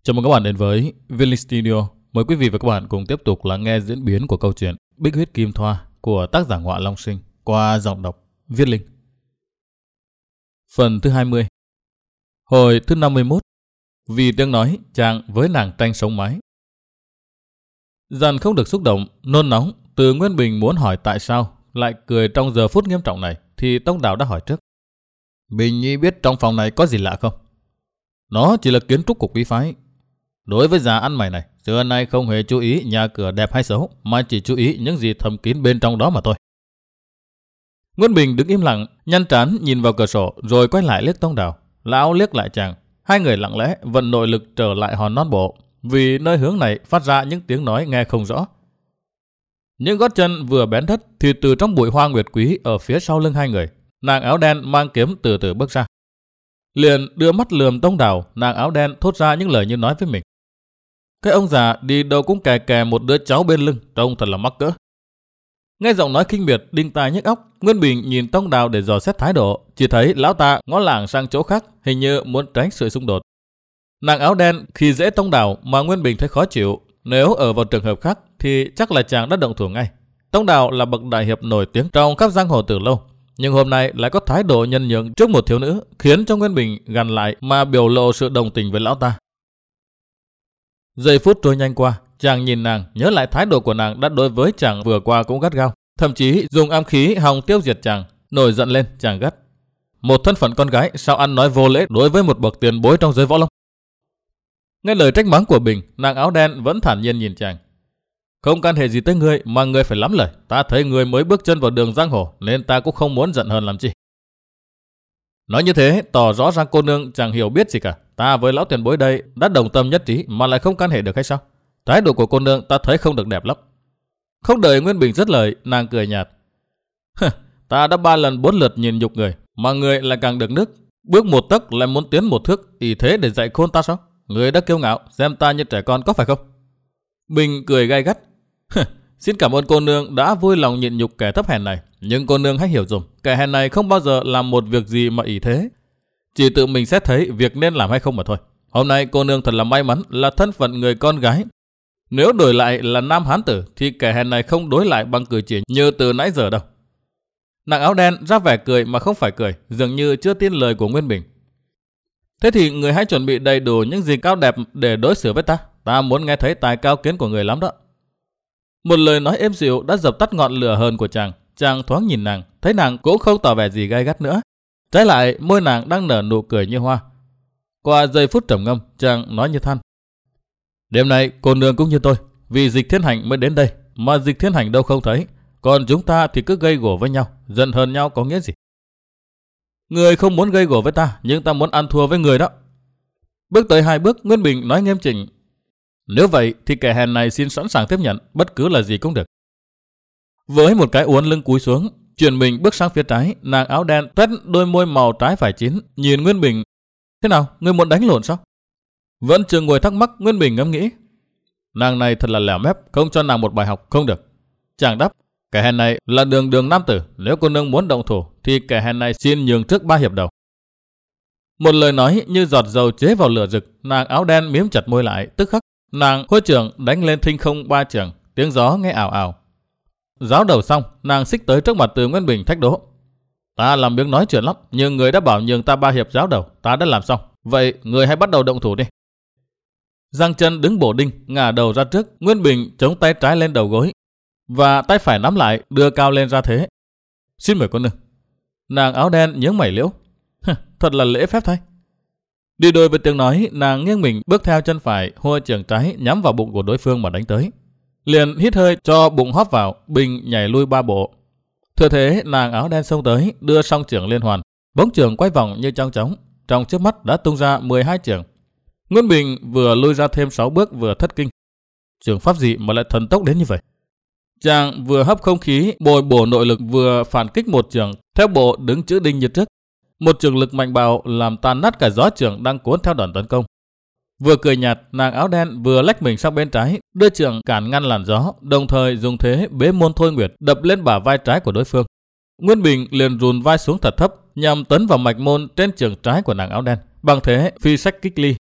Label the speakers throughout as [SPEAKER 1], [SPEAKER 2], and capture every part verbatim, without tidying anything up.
[SPEAKER 1] Chào mừng các bạn đến với Vinly Studio. Mời quý vị và các bạn cùng tiếp tục lắng nghe diễn biến của câu chuyện Bích Huyết Kim Thoa của tác giả Ngọa Long Sinh qua giọng đọc Viết Linh. Phần thứ hai mươi. Hồi thứ năm mươi mốt. Vì tiếng nói chàng với nàng tranh sống mái. Dần không được xúc động, nôn nóng, từ Nguyên Bình muốn hỏi tại sao lại cười trong giờ phút nghiêm trọng này, thì Tông Đào đã hỏi trước. Bình Nhi biết trong phòng này có gì lạ không? Nó chỉ là kiến trúc của quý phái. Đối với già ăn mày này, xưa nay không hề chú ý nhà cửa đẹp hay xấu, mà chỉ chú ý những gì thầm kín bên trong đó mà thôi. Nguyên Bình đứng im lặng, nhăn trán nhìn vào cửa sổ, rồi quay lại liếc Tông Đào. Lão liếc lại chàng. Hai người lặng lẽ vận nội lực trở lại hòn non bộ, vì nơi hướng này phát ra những tiếng nói nghe không rõ. Những gót chân vừa bén đất thì từ trong bụi hoa nguyệt quý ở phía sau lưng hai người, nàng áo đen mang kiếm từ từ bước ra. Liền đưa mắt lườm Tông Đào, nàng áo đen thốt ra những lời như nói với mình. Cái ông già đi đâu cũng kè kè một đứa cháu bên lưng, trông thật là mắc cỡ. Nghe giọng nói khinh miệt, đinh tai nhức óc, Nguyên Bình nhìn Tông Đào để dò xét thái độ, chỉ thấy lão ta ngó lảng sang chỗ khác, hình như muốn tránh sự xung đột. Nàng áo đen khi dễ Tông Đào mà Nguyên Bình thấy khó chịu, nếu ở vào trường hợp khác thì chắc là chàng đã động thủ ngay. Tông Đào là bậc đại hiệp nổi tiếng trong khắp giang hồ từ lâu, nhưng hôm nay lại có thái độ nhân nhượng trước một thiếu nữ, khiến cho Nguyên Bình gằn lại mà biểu lộ sự đồng tình với lão ta. Giây phút trôi nhanh qua, chàng nhìn nàng, nhớ lại thái độ của nàng đã đối với chàng vừa qua cũng gắt gao, thậm chí dùng ám khí hòng tiêu diệt chàng. Nổi giận lên, chàng gắt: một thân phận con gái sao ăn nói vô lễ đối với một bậc tiền bối trong giới võ lâm? Nghe lời trách mắng của Bình, nàng áo đen vẫn thản nhiên nhìn chàng. Không can hệ gì tới ngươi mà ngươi phải lắm lời. Ta thấy ngươi mới bước chân vào đường giang hồ nên ta cũng không muốn giận hơn làm chi. Nói như thế tỏ rõ ra cô nương chẳng hiểu biết gì cả. Ta với lão tiền bối đây đã đồng tâm nhất trí mà lại không can hệ được hay sao? Thái độ của cô nương ta thấy không được đẹp lắm. Không đợi Nguyên Bình dứt lời, nàng cười nhạt. Ta đã ba lần bốn lượt nhìn nhục người, mà người lại càng được nước. Bước một tấc lại muốn tiến một thước, ý thế để dạy khôn ta sao? Người đã kiêu ngạo, xem ta như trẻ con có phải không? Bình cười gay gắt. Xin cảm ơn cô nương đã vui lòng nhịn nhục kẻ thấp hèn này. Nhưng cô nương hãy hiểu dùm, kẻ hèn này không bao giờ làm một việc gì mà ý thế. Chỉ tự mình xét thấy việc nên làm hay không mà thôi. Hôm nay cô nương thật là may mắn là thân phận người con gái. Nếu đổi lại là nam hán tử thì kẻ hèn này không đối lại bằng cử chỉ như từ nãy giờ đâu. Nàng áo đen ra vẻ cười mà không phải cười, dường như chưa tin lời của Nguyên Bình. Thế thì người hãy chuẩn bị đầy đủ những gì cao đẹp để đối xử với ta. Ta muốn nghe thấy tài cao kiến của người lắm đó. Một lời nói êm dịu đã dập tắt ngọn lửa hờn của chàng. Chàng thoáng nhìn nàng, thấy nàng cũng không tỏ vẻ gì gay gắt nữa. Trái lại môi nàng đang nở nụ cười như hoa. Qua giây phút trầm ngâm, chàng nói như than. Đêm nay cô nương cũng như tôi, vì Dịch Thiên Hành mới đến đây, mà Dịch Thiên Hành đâu không thấy. Còn chúng ta thì cứ gây gổ với nhau, giận hờn nhau có nghĩa gì? Người không muốn gây gổ với ta, nhưng ta muốn ăn thua với người đó. Bước tới hai bước, Nguyên Bình nói nghiêm chỉnh. Nếu vậy thì kẻ hèn này xin sẵn sàng tiếp nhận, bất cứ là gì cũng được. Với một cái uốn lưng cúi xuống, chuyển mình bước sang phía trái, nàng áo đen toét đôi môi màu trái phải chín, nhìn Nguyên Bình. Thế nào, ngươi muốn đánh lộn sao? Vẫn chưa ngồi thắc mắc, Nguyên Bình ngẫm nghĩ. Nàng này thật là lẻo mép, không cho nàng một bài học không được. Chàng đáp, kẻ hèn này là đường đường nam tử, nếu cô nương muốn động thủ thì kẻ hèn này xin nhường trước ba hiệp đầu. Một lời nói như giọt dầu chế vào lửa rực, nàng áo đen miếm chặt môi lại, tức khắc nàng hôi trưởng đánh lên thinh không ba trường, tiếng gió nghe ảo ảo. Giáo đầu xong, nàng xích tới trước mặt Từ Nguyên Bình thách đố. Ta làm miếng nói chuyện lắm, nhưng người đã bảo nhường ta ba hiệp giáo đầu, ta đã làm xong. Vậy người hãy bắt đầu động thủ đi. Giang chân đứng bổ đinh, ngả đầu ra trước, Nguyên Bình chống tay trái lên đầu gối và tay phải nắm lại, đưa cao lên ra thế. Xin mời cô nương. Nàng áo đen nhướng mày liễu. Thật là lễ phép thay. Đi đôi với tiếng nói, nàng nghiêng mình bước theo chân phải, hôi trường trái nhắm vào bụng của đối phương mà đánh tới. Liền hít hơi cho bụng hóp vào, Bình nhảy lui ba bộ. Thừa thế nàng áo đen xông tới, đưa song trường liên hoàn, bóng trường quay vòng như trong trống, trong trước mắt đã tung ra mười hai trường. Nguyên Bình vừa lui ra thêm sáu bước vừa thất kinh. Trường pháp gì mà lại thần tốc đến như vậy? Chàng vừa hấp không khí, bồi bổ nội lực vừa phản kích một trường, theo bộ đứng chữ đinh như trước. Một trường lực mạnh bạo làm tan nát cả gió trường đang cuốn theo đoàn tấn công. Vừa cười nhạt, nàng áo đen vừa lách mình sang bên trái, đưa trường cản ngăn làn gió, đồng thời dùng thế bế môn thôi nguyệt đập lên bả vai trái của đối phương. Nguyên Bình liền rùn vai xuống thật thấp nhằm tấn vào mạch môn trên trường trái của nàng áo đen, bằng thế phi sách kích ly.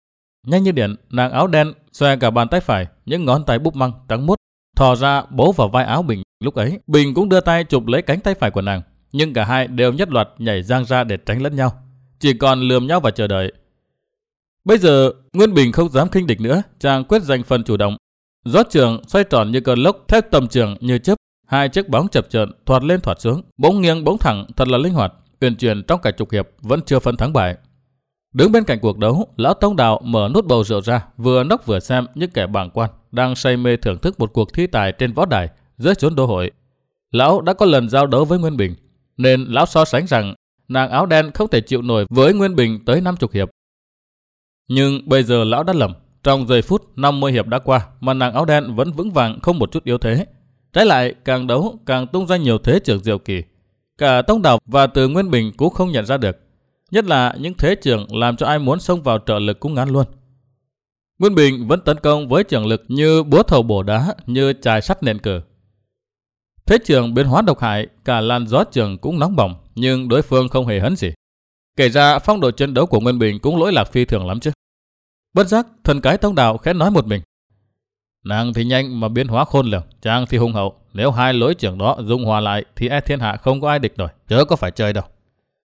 [SPEAKER 1] Nhanh như điện, nàng áo đen xòe cả bàn tay phải, những ngón tay búp măng trắng muốt thò ra bấu vào vai áo Bình. Lúc ấy, Bình cũng đưa tay chụp lấy cánh tay phải của nàng, nhưng cả hai đều nhất loạt nhảy giang ra để tránh lẫn nhau, chỉ còn lườm nhau và chờ đợi. Bây giờ, Nguyên Bình không dám khinh địch nữa, chàng quyết giành phần chủ động. Gió trường xoay tròn như cơn lốc, theo tầm trường như chớp, hai chiếc bóng chập chờn thoạt lên thoạt xuống, bỗng nghiêng bỗng thẳng, thật là linh hoạt, uyển chuyển trong cả chục hiệp vẫn chưa phân thắng bại. Đứng bên cạnh cuộc đấu, lão Tông Đào mở nút bầu rượu ra, vừa nốc vừa xem những kẻ bàng quan đang say mê thưởng thức một cuộc thi tài trên võ đài dưới chốn đô hội. Lão đã có lần giao đấu với Nguyên Bình, nên lão so sánh rằng nàng áo đen không thể chịu nổi với Nguyên Bình tới năm chục hiệp. Nhưng bây giờ lão đã lầm, trong giây phút năm mươi hiệp đã qua mà nàng áo đen vẫn vững vàng không một chút yếu thế. Trái lại, càng đấu càng tung ra nhiều thế trưởng diệu kỳ. Cả Tông Đào và Từ Nguyên Bình cũng không nhận ra được. Nhất là những thế trưởng làm cho ai muốn xông vào trợ lực cũng ngán luôn. Nguyên Bình vẫn tấn công với trưởng lực như búa thầu bổ đá, như chài sắt nện cờ. Thế trưởng biến hóa độc hại, cả làn gió trường cũng nóng bỏng, nhưng đối phương không hề hấn gì. Kể ra phong độ chiến đấu của Nguyên Bình cũng lỗi lạc phi thường lắm chứ. Bất giác, thần cái Tông Đào khẽ nói một mình. Nàng thì nhanh mà biến hóa khôn lường, chàng thì hung hậu. Nếu hai lối trưởng đó dung hòa lại thì e thiên hạ không có ai địch nổi, chớ có phải chơi đâu.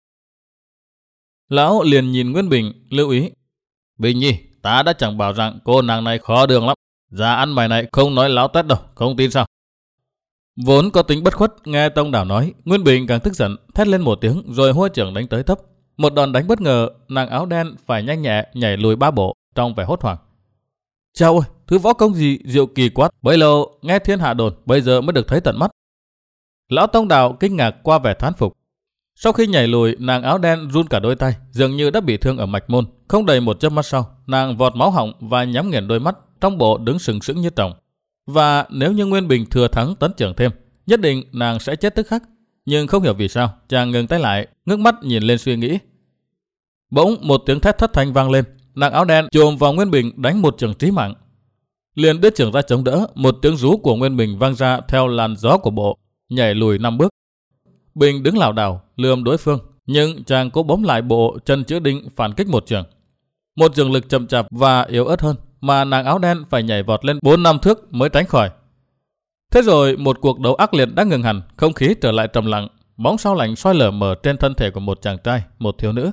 [SPEAKER 1] Lão liền nhìn Nguyên Bình, lưu ý. Bình nhi, ta đã chẳng bảo rằng cô nàng này khó đường lắm. Già ăn mày này không nói láo tét đâu, không tin sao? Vốn có tính bất khuất, nghe Tông Đào nói, Nguyên Bình càng tức giận, thét lên một tiếng rồi hua trưởng đánh tới tấp. Một đòn đánh bất ngờ, nàng áo đen phải nhanh nhẹ nhảy lùi ba bộ trong vẻ hốt hoảng. Chào ơi, thứ võ công gì diệu kỳ quá, bấy lâu nghe thiên hạ đồn, bây giờ mới được thấy tận mắt. Lão Tông Đào kinh ngạc qua vẻ thán phục. Sau khi nhảy lùi, nàng áo đen run cả đôi tay, dường như đã bị thương ở mạch môn. Không đầy một chớp mắt sau, nàng vọt máu họng và nhắm nghiền đôi mắt, trong bộ đứng sừng sững như trồng. Và nếu như Nguyên Bình thừa thắng tấn trưởng thêm, nhất định nàng sẽ chết tức khắc. Nhưng không hiểu vì sao, chàng ngừng tay lại, ngước mắt nhìn lên suy nghĩ. Bỗng một tiếng thét thất thanh vang lên, nàng áo đen chồm vào Nguyên Bình đánh một chưởng trí mạng. Liền đưa chưởng ra chống đỡ, một tiếng rú của Nguyên Bình vang ra theo làn gió của bộ, nhảy lùi năm bước. Bình đứng lảo đảo lườm đối phương, nhưng chàng cố bấm lại bộ chân chữ đinh phản kích một chưởng. Một chưởng lực chậm chạp và yếu ớt hơn, mà nàng áo đen phải nhảy vọt lên bốn năm thước mới tránh khỏi. Thế rồi một cuộc đấu ác liệt đã ngừng hẳn, không khí trở lại trầm lặng, bóng sao lạnh soi lờ mờ trên thân thể của một chàng trai, một thiếu nữ.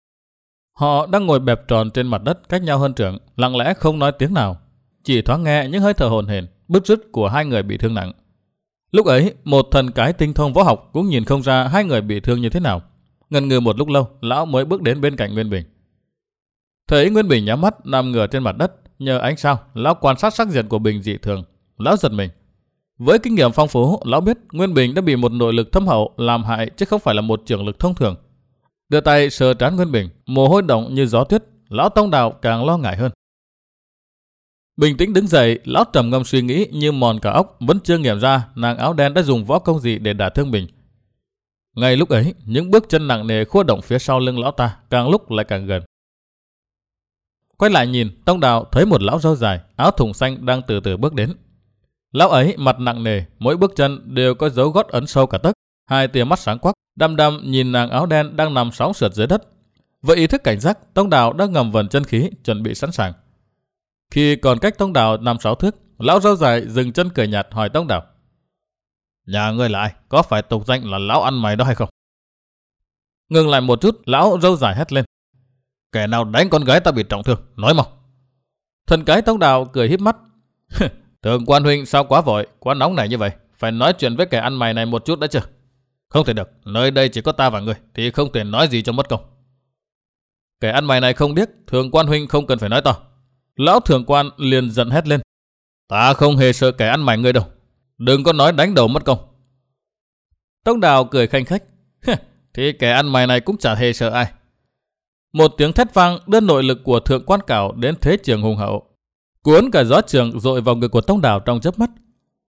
[SPEAKER 1] Họ đang ngồi bẹp tròn trên mặt đất cách nhau hơn trượng, lặng lẽ không nói tiếng nào, chỉ thoáng nghe những hơi thở hổn hển, bứt rứt của hai người bị thương nặng. Lúc ấy, một thần cái tinh thông võ học cũng nhìn không ra hai người bị thương như thế nào. Ngần ngừ một lúc lâu, lão mới bước đến bên cạnh Nguyên Bình. Thấy Nguyên Bình nhắm mắt nằm ngửa trên mặt đất, nhờ ánh sao, lão quan sát sắc diện của Bình dị thường, lão giật mình. Với kinh nghiệm phong phú, lão biết Nguyên Bình đã bị một nội lực thâm hậu làm hại chứ không phải là một chưởng lực thông thường. Đưa tay sờ trán Nguyên Bình, mồ hôi động như gió tuyết, lão Tông Đào càng lo ngại hơn. Bình tĩnh đứng dậy, lão trầm ngâm suy nghĩ như mòn cả óc, vẫn chưa nghiệm ra nàng áo đen đã dùng võ công gì để đả thương mình. Ngay lúc ấy, những bước chân nặng nề khua động phía sau lưng lão ta, càng lúc lại càng gần. Quay lại nhìn, Tông Đào thấy một lão râu dài, áo thùng xanh đang từ từ bước đến. Lão ấy mặt nặng nề, mỗi bước chân đều có dấu gót ấn sâu cả tấc, hai tia mắt sáng quắc, đăm đăm nhìn nàng áo đen đang nằm sóng sượt dưới đất. Với ý thức cảnh giác, Tông Đào đã ngầm vần chân khí, chuẩn bị sẵn sàng. Khi còn cách Tông Đào năm sáu thước, lão râu dài dừng chân cười nhạt hỏi Tông Đào: Nhà ngươi là ai? Có phải tục danh là lão ăn mày đó hay không? Ngừng lại một chút, lão râu dài hét lên: Kẻ nào đánh con gái ta bị trọng thương, nói mau. Thần cái Tông Đào cười híp mắt: Thượng quan huynh sao quá vội, quá nóng này như vậy, phải nói chuyện với kẻ ăn mày này một chút đã chưa? Không thể được, nơi đây chỉ có ta và ngươi, thì không thể nói gì cho mất công. Kẻ ăn mày này không biết, Thượng quan huynh không cần phải nói to. Lão thượng quan liền giận hét lên: Ta không hề sợ kẻ ăn mày ngươi đâu, đừng có nói đánh đầu mất công. Tông Đào cười khanh khách: Thì kẻ ăn mày này cũng chả hề sợ ai. Một tiếng thét vang đưa nội lực của thượng quan cảo đến thế trường hùng hậu, cuốn cả gió trường dội vào ngực của Tông Đào trong chớp mắt.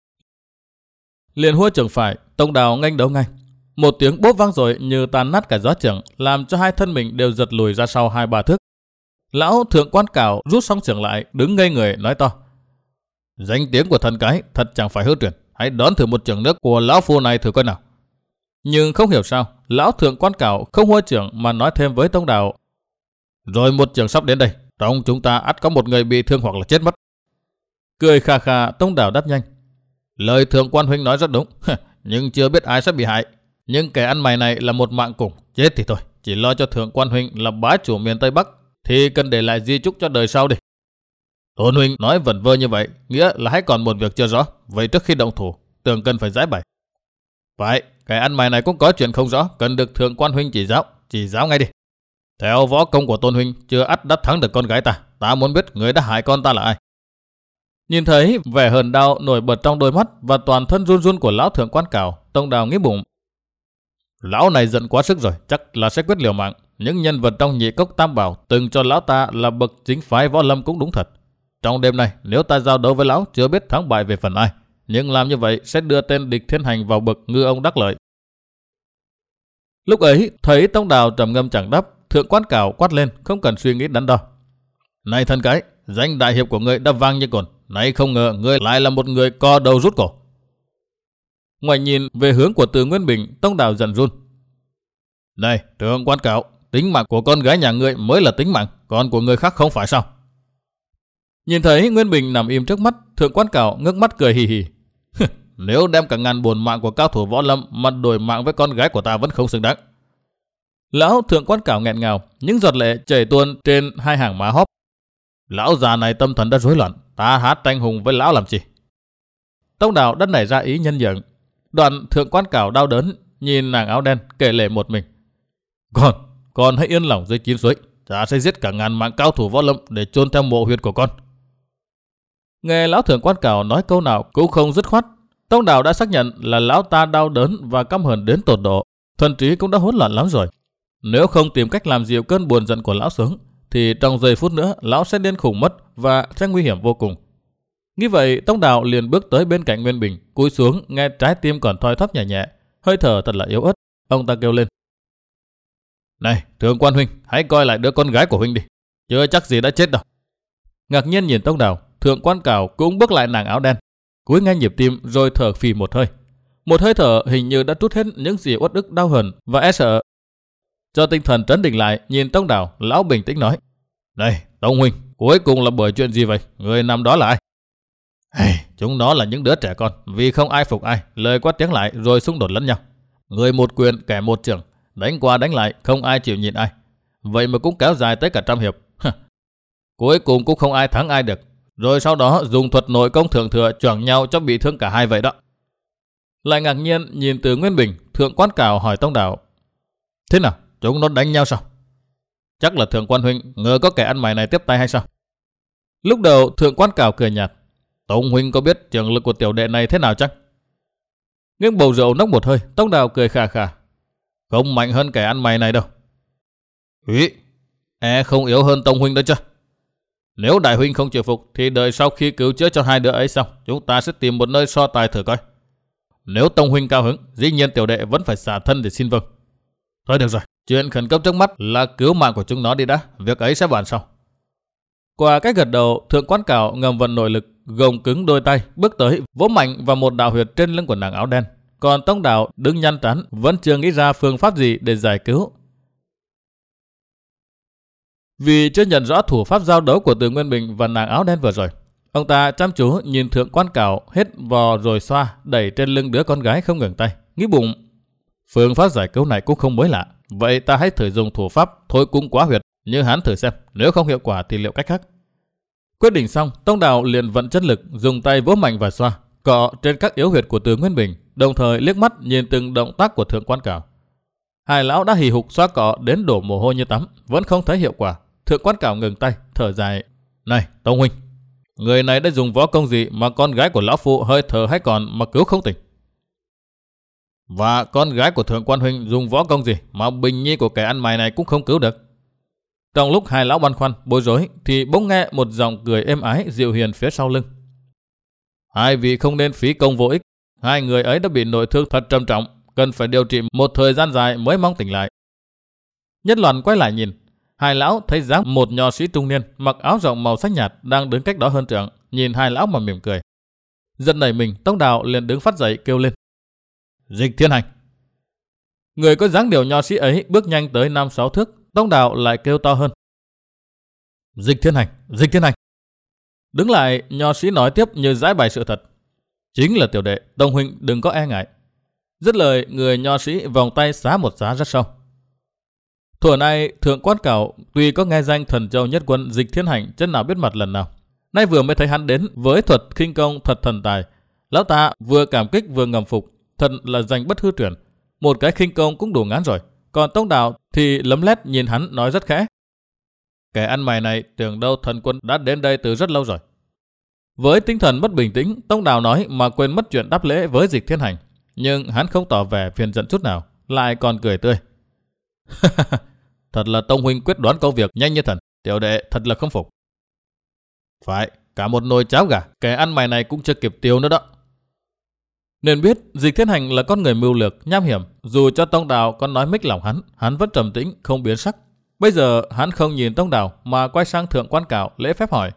[SPEAKER 1] Liền hua trường phải, Tông Đào nghênh đấu ngay. Một tiếng bốp vang rồi như tan nát cả gió trường, làm cho hai thân mình đều giật lùi ra sau hai ba thước. Lão thượng quan cảo rút xong trường lại, đứng ngây người nói to: Danh tiếng của thần cái thật chẳng phải hư truyền, hãy đón thử một trường nước của lão phu này thử coi nào. Nhưng không hiểu sao, lão thượng quan cảo không hua trường mà nói thêm với Tông Đào: Rồi một trường sắp đến đây, trong chúng ta ắt có một người bị thương hoặc là chết mất. Cười khà khà, Tông Đào đáp nhanh. Lời thượng quan huynh nói rất đúng, nhưng chưa biết ai sẽ bị hại. Nhưng kẻ ăn mày này là một mạng cùng, chết thì thôi, chỉ lo cho thượng quan huynh là bá chủ miền Tây Bắc, thì cần để lại di chúc cho đời sau đi. Tôn huynh nói vẩn vơ như vậy, nghĩa là hãy còn một việc chưa rõ, vậy trước khi động thủ, tưởng cần phải giải bày. Phải, kẻ ăn mày này cũng có chuyện không rõ, cần được thượng quan huynh chỉ giáo, chỉ giáo ngay đi. Theo võ công của Tôn huynh, chưa ắt đã thắng được con gái ta, ta muốn biết người đã hại con ta là ai. Nhìn thấy vẻ hờn đau nổi bật trong đôi mắt và toàn thân run run của lão thượng quan Cảo, Tông Đào nghĩ bụng. Lão này giận quá sức rồi, chắc là sẽ quyết liều mạng. Những nhân vật trong nhị cốc tam bảo từng cho lão ta là bậc chính phái võ lâm cũng đúng thật. Trong đêm này, nếu ta giao đấu với lão, chưa biết thắng bại về phần ai, nhưng làm như vậy sẽ đưa tên địch thiên hành vào bậc ngư ông đắc lợi. Lúc ấy, thấy Tông Đào trầm ngâm chẳng đáp, thượng quan Cảo quát lên, không cần suy nghĩ đắn đo. Này thân cái, danh đại hiệp của ngươi đã vang như cồn, nay không ngờ ngươi lại là một người co đầu rút cổ. Ngoài nhìn về hướng của Từ Nguyên Bình, Tông Đào giận run. Này, thượng quan Cảo, tính mạng của con gái nhà ngươi mới là tính mạng, còn của người khác không phải sao? Nhìn thấy Nguyên Bình nằm im trước mắt, thượng quan Cảo ngước mắt cười hì hì. Nếu đem cả ngàn bổn mạng của cao thủ võ lâm mà đổi mạng với con gái của ta vẫn không xứng đáng. Lão thượng quan Cảo nghẹn ngào, những giọt lệ chảy tuôn trên hai hàng má hóp. Lão già này tâm thần đã rối loạn, ta hát tranh hùng với lão làm chi? Tông Đào đã nảy ra ý nhân nhượng. Đoạn thượng quan Cảo đau đớn nhìn nàng áo đen kể lể một mình. Con, con hãy yên lòng dưới chín suối, ta sẽ giết cả ngàn mạng cao thủ võ lâm để chôn theo mộ huyệt của con. Nghe lão thượng quan Cảo nói câu nào cũng không dứt khoát, Tông Đào đã xác nhận là lão ta đau đớn và căm hờn đến tột độ, thần trí cũng đã hỗn loạn lắm rồi. Nếu không tìm cách làm dịu cơn buồn giận của lão xuống, thì trong giây phút nữa lão sẽ điên khùng mất và sẽ nguy hiểm vô cùng. Nghĩ vậy, Tông Đào liền bước tới bên cạnh Nguyên Bình, cúi xuống nghe trái tim còn thoi thóp nhẹ nhẹ, hơi thở thật là yếu ớt. Ông ta kêu lên. Này, thượng quan huynh, hãy coi lại đứa con gái của huynh đi, chưa chắc gì đã chết đâu. Ngạc nhiên nhìn Tông Đào, thượng quan Cảo cũng bước lại nàng áo đen, cúi nghe nhịp tim rồi thở phì một hơi. Một hơi thở hình như đã trút hết những gì uất ức đau hờn và e sợ. Cho tinh thần trấn định lại, nhìn Tông Đào, lão bình tĩnh nói. Này, Tông huynh, cuối cùng là bởi chuyện gì vậy? Người nằm đó là ai? Hey, chúng nó là những đứa trẻ con, vì không ai phục ai, lời quát tiếng lại rồi xung đột lẫn nhau. Người một quyền, kẻ một trường, đánh qua đánh lại, không ai chịu nhịn ai. Vậy mà cũng kéo dài tới cả trăm hiệp. Cuối cùng cũng không ai thắng ai được. Rồi sau đó dùng thuật nội công thượng thừa choảng nhau cho bị thương cả hai vậy đó. Lại ngạc nhiên nhìn Từ Nguyên Bình, thượng quan Cảo hỏi Tông Đào. Thế nào, chúng nó đánh nhau sao? Chắc là thượng quan huynh ngờ có kẻ ăn mày này tiếp tay hay sao? Lúc đầu thượng quan Cảo cười nhạt. Tông huynh có biết trường lực của tiểu đệ này thế nào chắc? Nhưng bầu rượu nốc một hơi, Tông Đào cười khà khà. Không mạnh hơn kẻ ăn mày này đâu. Ý, e không yếu hơn Tông huynh đó chứ? Nếu đại huynh không chịu phục thì đợi sau khi cứu chữa cho hai đứa ấy xong, chúng ta sẽ tìm một nơi so tài thử coi. Nếu Tông huynh cao hứng, dĩ nhiên tiểu đệ vẫn phải xả thân để xin vâng. Thôi được rồi, chuyện khẩn cấp trước mắt là cứu mạng của chúng nó đi đã, việc ấy sẽ bàn sau. Qua cách gật đầu, thượng quan Cảo ngầm vận nội lực, gồng cứng đôi tay, bước tới vỗ mạnh vào một đạo huyệt trên lưng của nàng áo đen. Còn Tông Đào đứng nhăn trán, vẫn chưa nghĩ ra phương pháp gì để giải cứu. Vì chưa nhận rõ thủ pháp giao đấu của Từ Nguyên Bình và nàng áo đen vừa rồi, ông ta chăm chú nhìn thượng quan Cảo hết vò rồi xoa, đẩy trên lưng đứa con gái không ngừng tay, nghĩ bụng. Phương pháp giải cứu này cũng không mới lạ, vậy ta hãy thử dùng thủ pháp thôi cung quá huyệt như hắn thử xem, nếu không hiệu quả thì liệu cách khác. Quyết định xong, Tông Đào liền vận chất lực, dùng tay vỗ mạnh và xoa, cọ trên các yếu huyệt của Từ Nguyên Bình, đồng thời liếc mắt nhìn từng động tác của thượng quan Cảo. Hai lão đã hì hục xoa cọ đến đổ mồ hôi như tắm, vẫn không thấy hiệu quả. Thượng quan Cảo ngừng tay, thở dài. Này, Tông huynh, người này đã dùng võ công gì mà con gái của lão phụ hơi thở hay còn mà cứu không tỉnh? Và con gái của thượng quan huynh dùng võ công gì mà bình nhi của kẻ ăn mày này cũng không cứu được? Trong lúc hai lão băn khoăn, bối rối, thì bỗng nghe một giọng cười êm ái dịu hiền phía sau lưng. Hai vị không nên phí công vô ích. Hai người ấy đã bị nội thương thật trầm trọng, cần phải điều trị một thời gian dài mới mong tỉnh lại. Nhất Loan quay lại nhìn, hai lão thấy dáng một nho sĩ trung niên mặc áo rộng màu xanh nhạt đang đứng cách đó hơn trượng, nhìn hai lão mà mỉm cười. Giật nảy mình, Tông Đào liền đứng phát dậy kêu lên. Dịch Thiên Hành. Người có dáng điệu nho sĩ ấy bước nhanh tới năm sáu thước, Tông Đào lại kêu to hơn. Dịch Thiên Hành, Dịch Thiên Hành. Đứng lại, nho sĩ nói tiếp như giải bày sự thật. Chính là tiểu đệ, Tông huynh đừng có e ngại. Dứt lời, người nho sĩ vòng tay xá một xá rất sâu. Thuở nay, Thượng Quan Cảo tuy có nghe danh thần châu nhất quân Dịch Thiên Hành chân nào biết mặt lần nào. Nay vừa mới thấy hắn đến với thuật khinh công thật thần tài. Lão ta vừa cảm kích vừa ngầm phục, thật là danh bất hư truyền. Một cái khinh công cũng đủ ngán rồi. Còn Tông Đào thì lấm lét nhìn hắn nói rất khẽ. Kẻ ăn mày này tưởng đâu thần quân đã đến đây từ rất lâu rồi. Với tinh thần bất bình tĩnh, Tông Đào nói mà quên mất chuyện đáp lễ với Dịch Thiên Hành. Nhưng hắn không tỏ vẻ phiền giận chút nào, lại còn cười tươi. Thật là Tông huynh quyết đoán công việc nhanh như thần, tiểu đệ thật là không phục. Phải, cả một nồi cháo gà, kẻ ăn mày này cũng chưa kịp tiêu nữa đó. Nên biết Dịch Thiên Hành là con người mưu lược, nham hiểm. Dù cho Tông Đào có nói mích lòng hắn, hắn vẫn trầm tĩnh, không biến sắc. Bây giờ hắn không nhìn Tông Đào mà quay sang Thượng Quan Cảo lễ phép hỏi.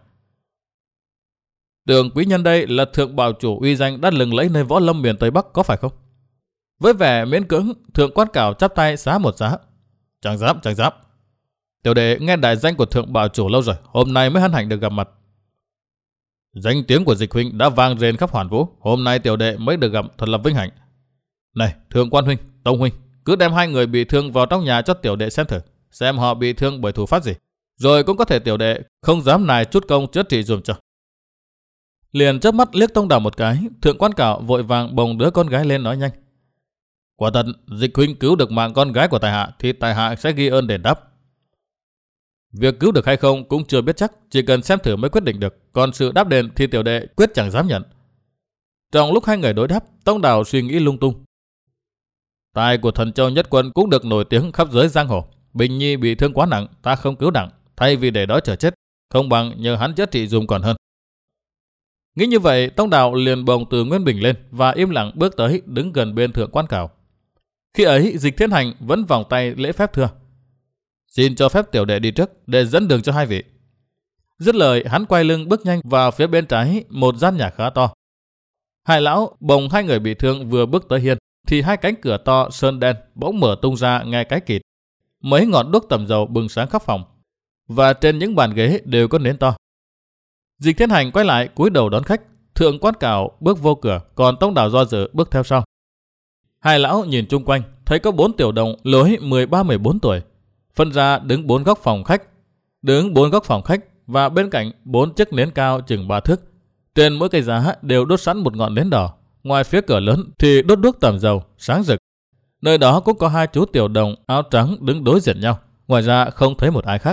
[SPEAKER 1] Tưởng quý nhân đây là Thượng Bảo Chủ uy danh đã lừng lẫy nơi võ lâm miền Tây Bắc có phải không? Với vẻ miễn cưỡng, Thượng Quan Cảo chắp tay xá một xá. Chẳng dám, chẳng dám. Tiểu đệ nghe đại danh của Thượng Bảo Chủ lâu rồi, hôm nay mới hân hạnh được gặp mặt. Danh tiếng của Dịch huynh đã vang rền khắp Hoàn Vũ, hôm nay tiểu đệ mới được gặp, thật là vinh hạnh. Này, Thượng Quan huynh, Tông huynh, cứ đem hai người bị thương vào trong nhà cho tiểu đệ xem thử, xem họ bị thương bởi thủ pháp gì, rồi cũng có thể tiểu đệ không dám nài chút công chữa trị dùm cho. Liền chớp mắt liếc Tông Đào một cái, Thượng Quan Cảo vội vàng bồng đứa con gái lên nói nhanh. Quả thật, Dịch huynh cứu được mạng con gái của tại hạ thì tại hạ sẽ ghi ơn đền đáp. Việc cứu được hay không cũng chưa biết chắc, chỉ cần xem thử mới quyết định được, còn sự đáp đền thì tiểu đệ quyết chẳng dám nhận. Trong lúc hai người đối đáp, Tông Đào suy nghĩ lung tung. Tài của thần châu nhất quân cũng được nổi tiếng khắp giới giang hồ. Bình Nhi bị thương quá nặng, ta không cứu đặng, thay vì để đó chờ chết, không bằng nhờ hắn chữa trị dùm còn hơn. Nghĩ như vậy, Tông Đào liền bồng từ Nguyên Bình lên và im lặng bước tới đứng gần bên Thượng Quan Cảo. Khi ấy, Dịch Thiên Hành vẫn vòng tay lễ phép thưa. Xin cho phép tiểu đệ đi trước để dẫn đường cho hai vị. Dứt lời, hắn quay lưng bước nhanh vào phía bên trái một gian nhà khá to. Hai lão bồng hai người bị thương vừa bước tới hiên thì hai cánh cửa to sơn đen bỗng mở tung ra nghe cái kịt. Mấy ngọn đuốc tầm dầu bừng sáng khắp phòng và trên những bàn ghế đều có nến to. Dịch Thiên Hành quay lại cúi đầu đón khách. Thượng Quan Cảo bước vô cửa, còn Tông Đào do dự bước theo sau. Hai lão nhìn chung quanh thấy có bốn tiểu đồng lối mười ba mười bốn tuổi, phân ra đứng bốn góc phòng khách, đứng bốn góc phòng khách và bên cạnh bốn chiếc nến cao chừng ba thước. Trên mỗi cây giá đều đốt sẵn một ngọn nến đỏ. Ngoài phía cửa lớn thì đốt đuốc tầm dầu sáng rực. Nơi đó cũng có hai chú tiểu đồng áo trắng đứng đối diện nhau. Ngoài ra không thấy một ai khác.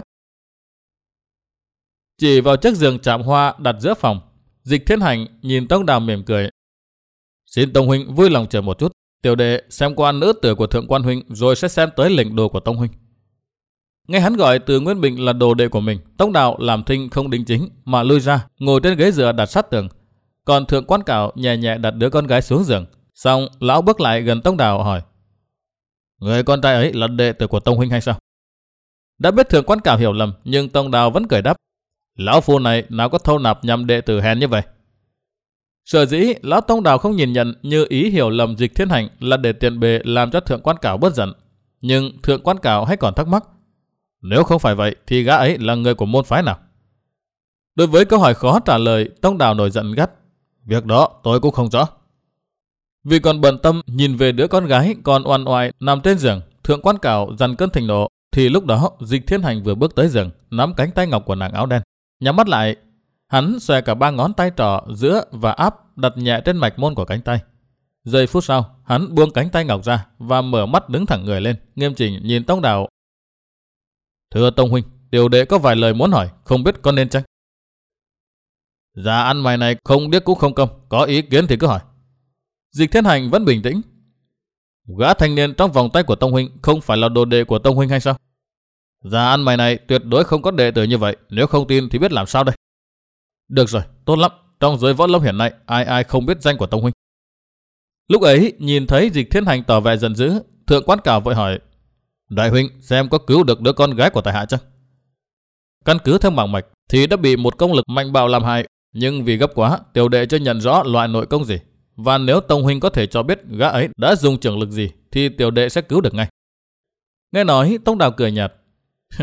[SPEAKER 1] Chỉ vào chiếc giường chạm hoa đặt giữa phòng, Dịch Thiên Hành nhìn Tông Đào mỉm cười. Xin Tông huynh vui lòng chờ một chút, tiểu đệ xem qua nữ tử của Thượng Quan huynh rồi sẽ xem tới lệnh đồ của Tông huynh. Nghe hắn gọi từ Nguyên Bình là đồ đệ của mình, Tông Đào làm thinh không đính chính mà lui ra, ngồi trên ghế dựa đặt sát tường. Còn Thượng Quan Cảo nhẹ nhẹ đặt đứa con gái xuống giường. Xong lão bước lại gần Tông Đào hỏi: Người con trai ấy là đệ tử của Tông huynh hay sao? Đã biết Thượng Quan Cảo hiểu lầm, nhưng Tông Đào vẫn cười đáp: Lão phu này nào có thâu nạp nhằm đệ tử hèn như vậy. Sở dĩ lão Tông Đào không nhìn nhận như ý hiểu lầm Dịch Thiên Hành là để tiện bề làm cho Thượng Quan Cảo bớt giận. Nhưng Thượng Quan Cảo hay còn thắc mắc: Nếu không phải vậy thì gã ấy là người của môn phái nào? Đối với câu hỏi khó trả lời, Tông Đào nổi giận gắt: Việc đó tôi cũng không rõ. Vì còn bận tâm nhìn về đứa con gái còn oằn oài nằm trên giường, Thượng Quan Cảo dằn cơn thịnh nộ. Thì lúc đó Dịch Thiên Hành vừa bước tới giường, nắm cánh tay ngọc của nàng áo đen, nhắm mắt lại. Hắn xòe cả ba ngón tay trỏ, giữa và áp đặt nhẹ trên mạch môn của cánh tay. Giây phút sau, hắn buông cánh tay ngọc ra và mở mắt đứng thẳng người lên, nghiêm chỉnh nhìn Tông Đào. Thưa Tông huynh, tiểu đệ có vài lời muốn hỏi, không biết có nên chăng? Dạ ăn mày này không biết cũng không công, có ý kiến thì cứ hỏi. Dịch Thiên Hành vẫn bình tĩnh. Gã thanh niên trong vòng tay của Tông huynh không phải là đồ đệ của Tông huynh hay sao? Dạ ăn mày này tuyệt đối không có đệ tử như vậy, nếu không tin thì biết làm sao đây? Được rồi, tốt lắm, trong giới võ lâm hiện nay ai ai không biết danh của Tông huynh. Lúc ấy nhìn thấy Dịch Thiên Hành tỏ vẻ giận dữ, Thượng Quan Cảo vội hỏi: Đại huynh xem có cứu được đứa con gái của tại hạ chăng? Căn cứ theo bảng mạch thì đã bị một công lực mạnh bạo làm hại, nhưng vì gấp quá, tiểu đệ chưa nhận rõ loại nội công gì, và nếu Tông huynh có thể cho biết gã ấy đã dùng trưởng lực gì thì tiểu đệ sẽ cứu được ngay. Nghe nói, Tông Đào cười nhạt: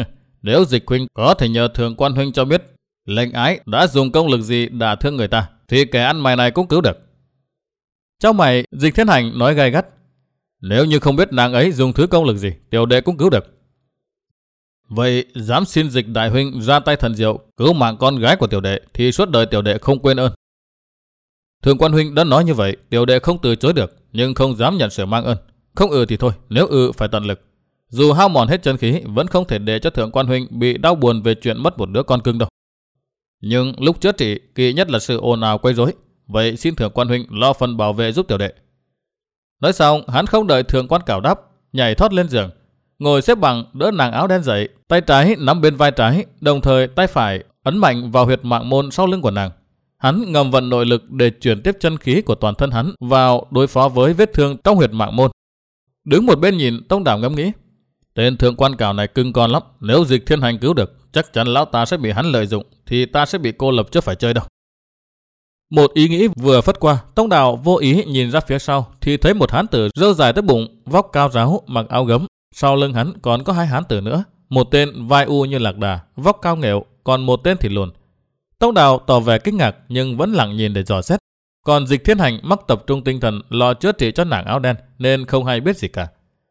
[SPEAKER 1] Nếu Dịch huynh có thể nhờ Thượng Quan huynh cho biết lệnh ái đã dùng công lực gì đả thương người ta, thì kẻ ăn mày này cũng cứu được. Trong mày, Dịch Thiên Hành nói gay gắt. Nếu như không biết nàng ấy dùng thứ công lực gì, tiểu đệ cũng cứu được. Vậy dám xin Dịch đại huynh ra tay thần diệu cứu mạng con gái của tiểu đệ, thì suốt đời tiểu đệ không quên ơn. Thượng Quan huynh đã nói như vậy, tiểu đệ không từ chối được, nhưng không dám nhận sự mang ơn. Không ừ thì thôi, nếu ừ phải tận lực. Dù hao mòn hết chân khí, vẫn không thể để cho Thượng Quan huynh bị đau buồn về chuyện mất một đứa con cưng đâu. Nhưng lúc chữa trị, kỳ nhất là sự ồn ào quấy rối. Vậy xin Thượng Quan huynh lo phần bảo vệ giúp tiểu đệ. Nói xong, hắn không đợi Thượng Quan Cảo đáp, nhảy thoát lên giường, ngồi xếp bằng đỡ nàng áo đen dậy, tay trái nắm bên vai trái, đồng thời tay phải ấn mạnh vào huyệt mạng môn sau lưng của nàng. Hắn ngầm vận nội lực để chuyển tiếp chân khí của toàn thân hắn vào đối phó với vết thương trong huyệt mạng môn. Đứng một bên nhìn, Tông Đảo ngẫm nghĩ, tên Thượng Quan Cảo này cưng con lắm, nếu Dịch Thiên Hành cứu được, chắc chắn lão ta sẽ bị hắn lợi dụng, thì ta sẽ bị cô lập chứ phải chơi đâu. Một ý nghĩ vừa phất qua, Tông Đảo vô ý nhìn ra phía sau thì thấy một hán tử râu dài tới bụng, vóc cao ráo, mặc áo gấm. Sau lưng hắn còn có hai hán tử nữa, một tên vai u như lạc đà, vóc cao nghệu, còn một tên thì lùn. Tông Đảo tỏ vẻ kinh ngạc nhưng vẫn lặng nhìn để dò xét. Còn Dịch Thiên Hành mắc tập trung tinh thần lo chữa trị cho nàng áo đen nên không hay biết gì cả.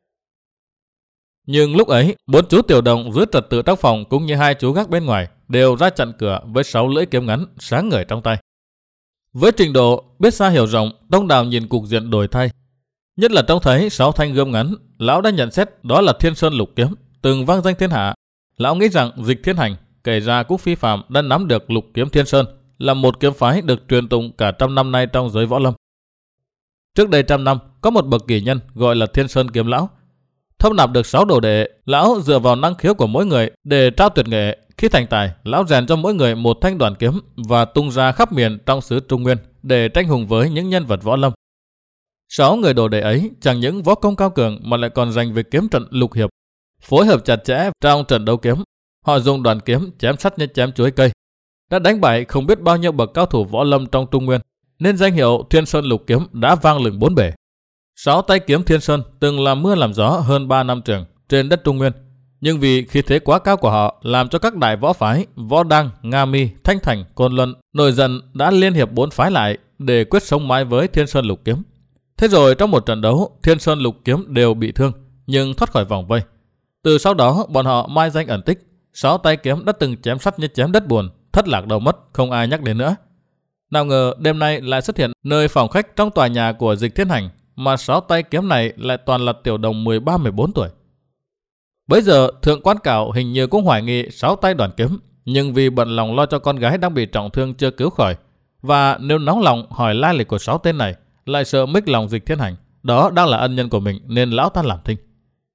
[SPEAKER 1] Nhưng lúc ấy, bốn chú tiểu đồng giữ trật tự trong phòng cũng như hai chú gác bên ngoài đều ra chặn cửa với sáu lưỡi kiếm ngắn sáng ngời trong tay. Với trình độ biết xa hiểu rộng, Tông Đảo nhìn cục diện đổi thay. Nhất là trông thấy sáu thanh gươm ngắn, lão đã nhận xét đó là Thiên Sơn Lục Kiếm, từng vang danh thiên hạ. Lão nghĩ rằng Dịch Thiên Hành, kể ra cũng phi phàm, đã nắm được Lục Kiếm Thiên Sơn, là một kiếm phái được truyền tụng cả trăm năm nay trong giới võ lâm. Trước đây trăm năm, có một bậc kỳ nhân gọi là Thiên Sơn Kiếm Lão. Thâm nạp được sáu đồ đệ, lão dựa vào năng khiếu của mỗi người để trao tuyệt nghệ. Khi thành tài, lão rèn cho mỗi người một thanh đoàn kiếm và tung ra khắp miền trong xứ Trung Nguyên để tranh hùng với những nhân vật võ lâm. Sáu người đồ đệ ấy chẳng những võ công cao cường mà lại còn giành về kiếm trận lục hiệp, phối hợp chặt chẽ trong trận đấu kiếm. Họ dùng đoàn kiếm chém sắt như chém chuối cây, đã đánh bại không biết bao nhiêu bậc cao thủ võ lâm trong Trung Nguyên, nên danh hiệu Thiên Sơn Lục Kiếm đã vang lừng bốn bể. Sáu tay kiếm Thiên Sơn từng làm mưa làm gió hơn ba năm trường trên đất Trung Nguyên, nhưng vì khí thế quá cao của họ làm cho các đại võ phái Võ Đăng, Nga Mi, Thanh Thành, Côn Luân nổi giận đã liên hiệp bốn phái lại để quyết sống mái với Thiên Sơn Lục Kiếm. Thế rồi trong một trận đấu, Thiên Sơn Lục Kiếm đều bị thương nhưng thoát khỏi vòng vây. Từ sau đó bọn họ mai danh ẩn tích, sáu tay kiếm đã từng chém sắt như chém đất buồn, thất lạc đầu mất, không ai nhắc đến nữa. Nào ngờ đêm nay lại xuất hiện nơi phòng khách trong tòa nhà của Dịch Thiên Hành, mà sáu tay kiếm này lại toàn là tiểu đồng mười ba mười bốn tuổi. Bấy giờ Thượng Quan Cảo hình như cũng hoài nghi sáu tay đoàn kiếm, nhưng vì bận lòng lo cho con gái đang bị trọng thương chưa cứu khỏi, và nếu nóng lòng hỏi lai lịch của sáu tên này, lại sợ mích lòng Dịch Thiên Hành, đó đang là ân nhân của mình nên lão ta làm thinh.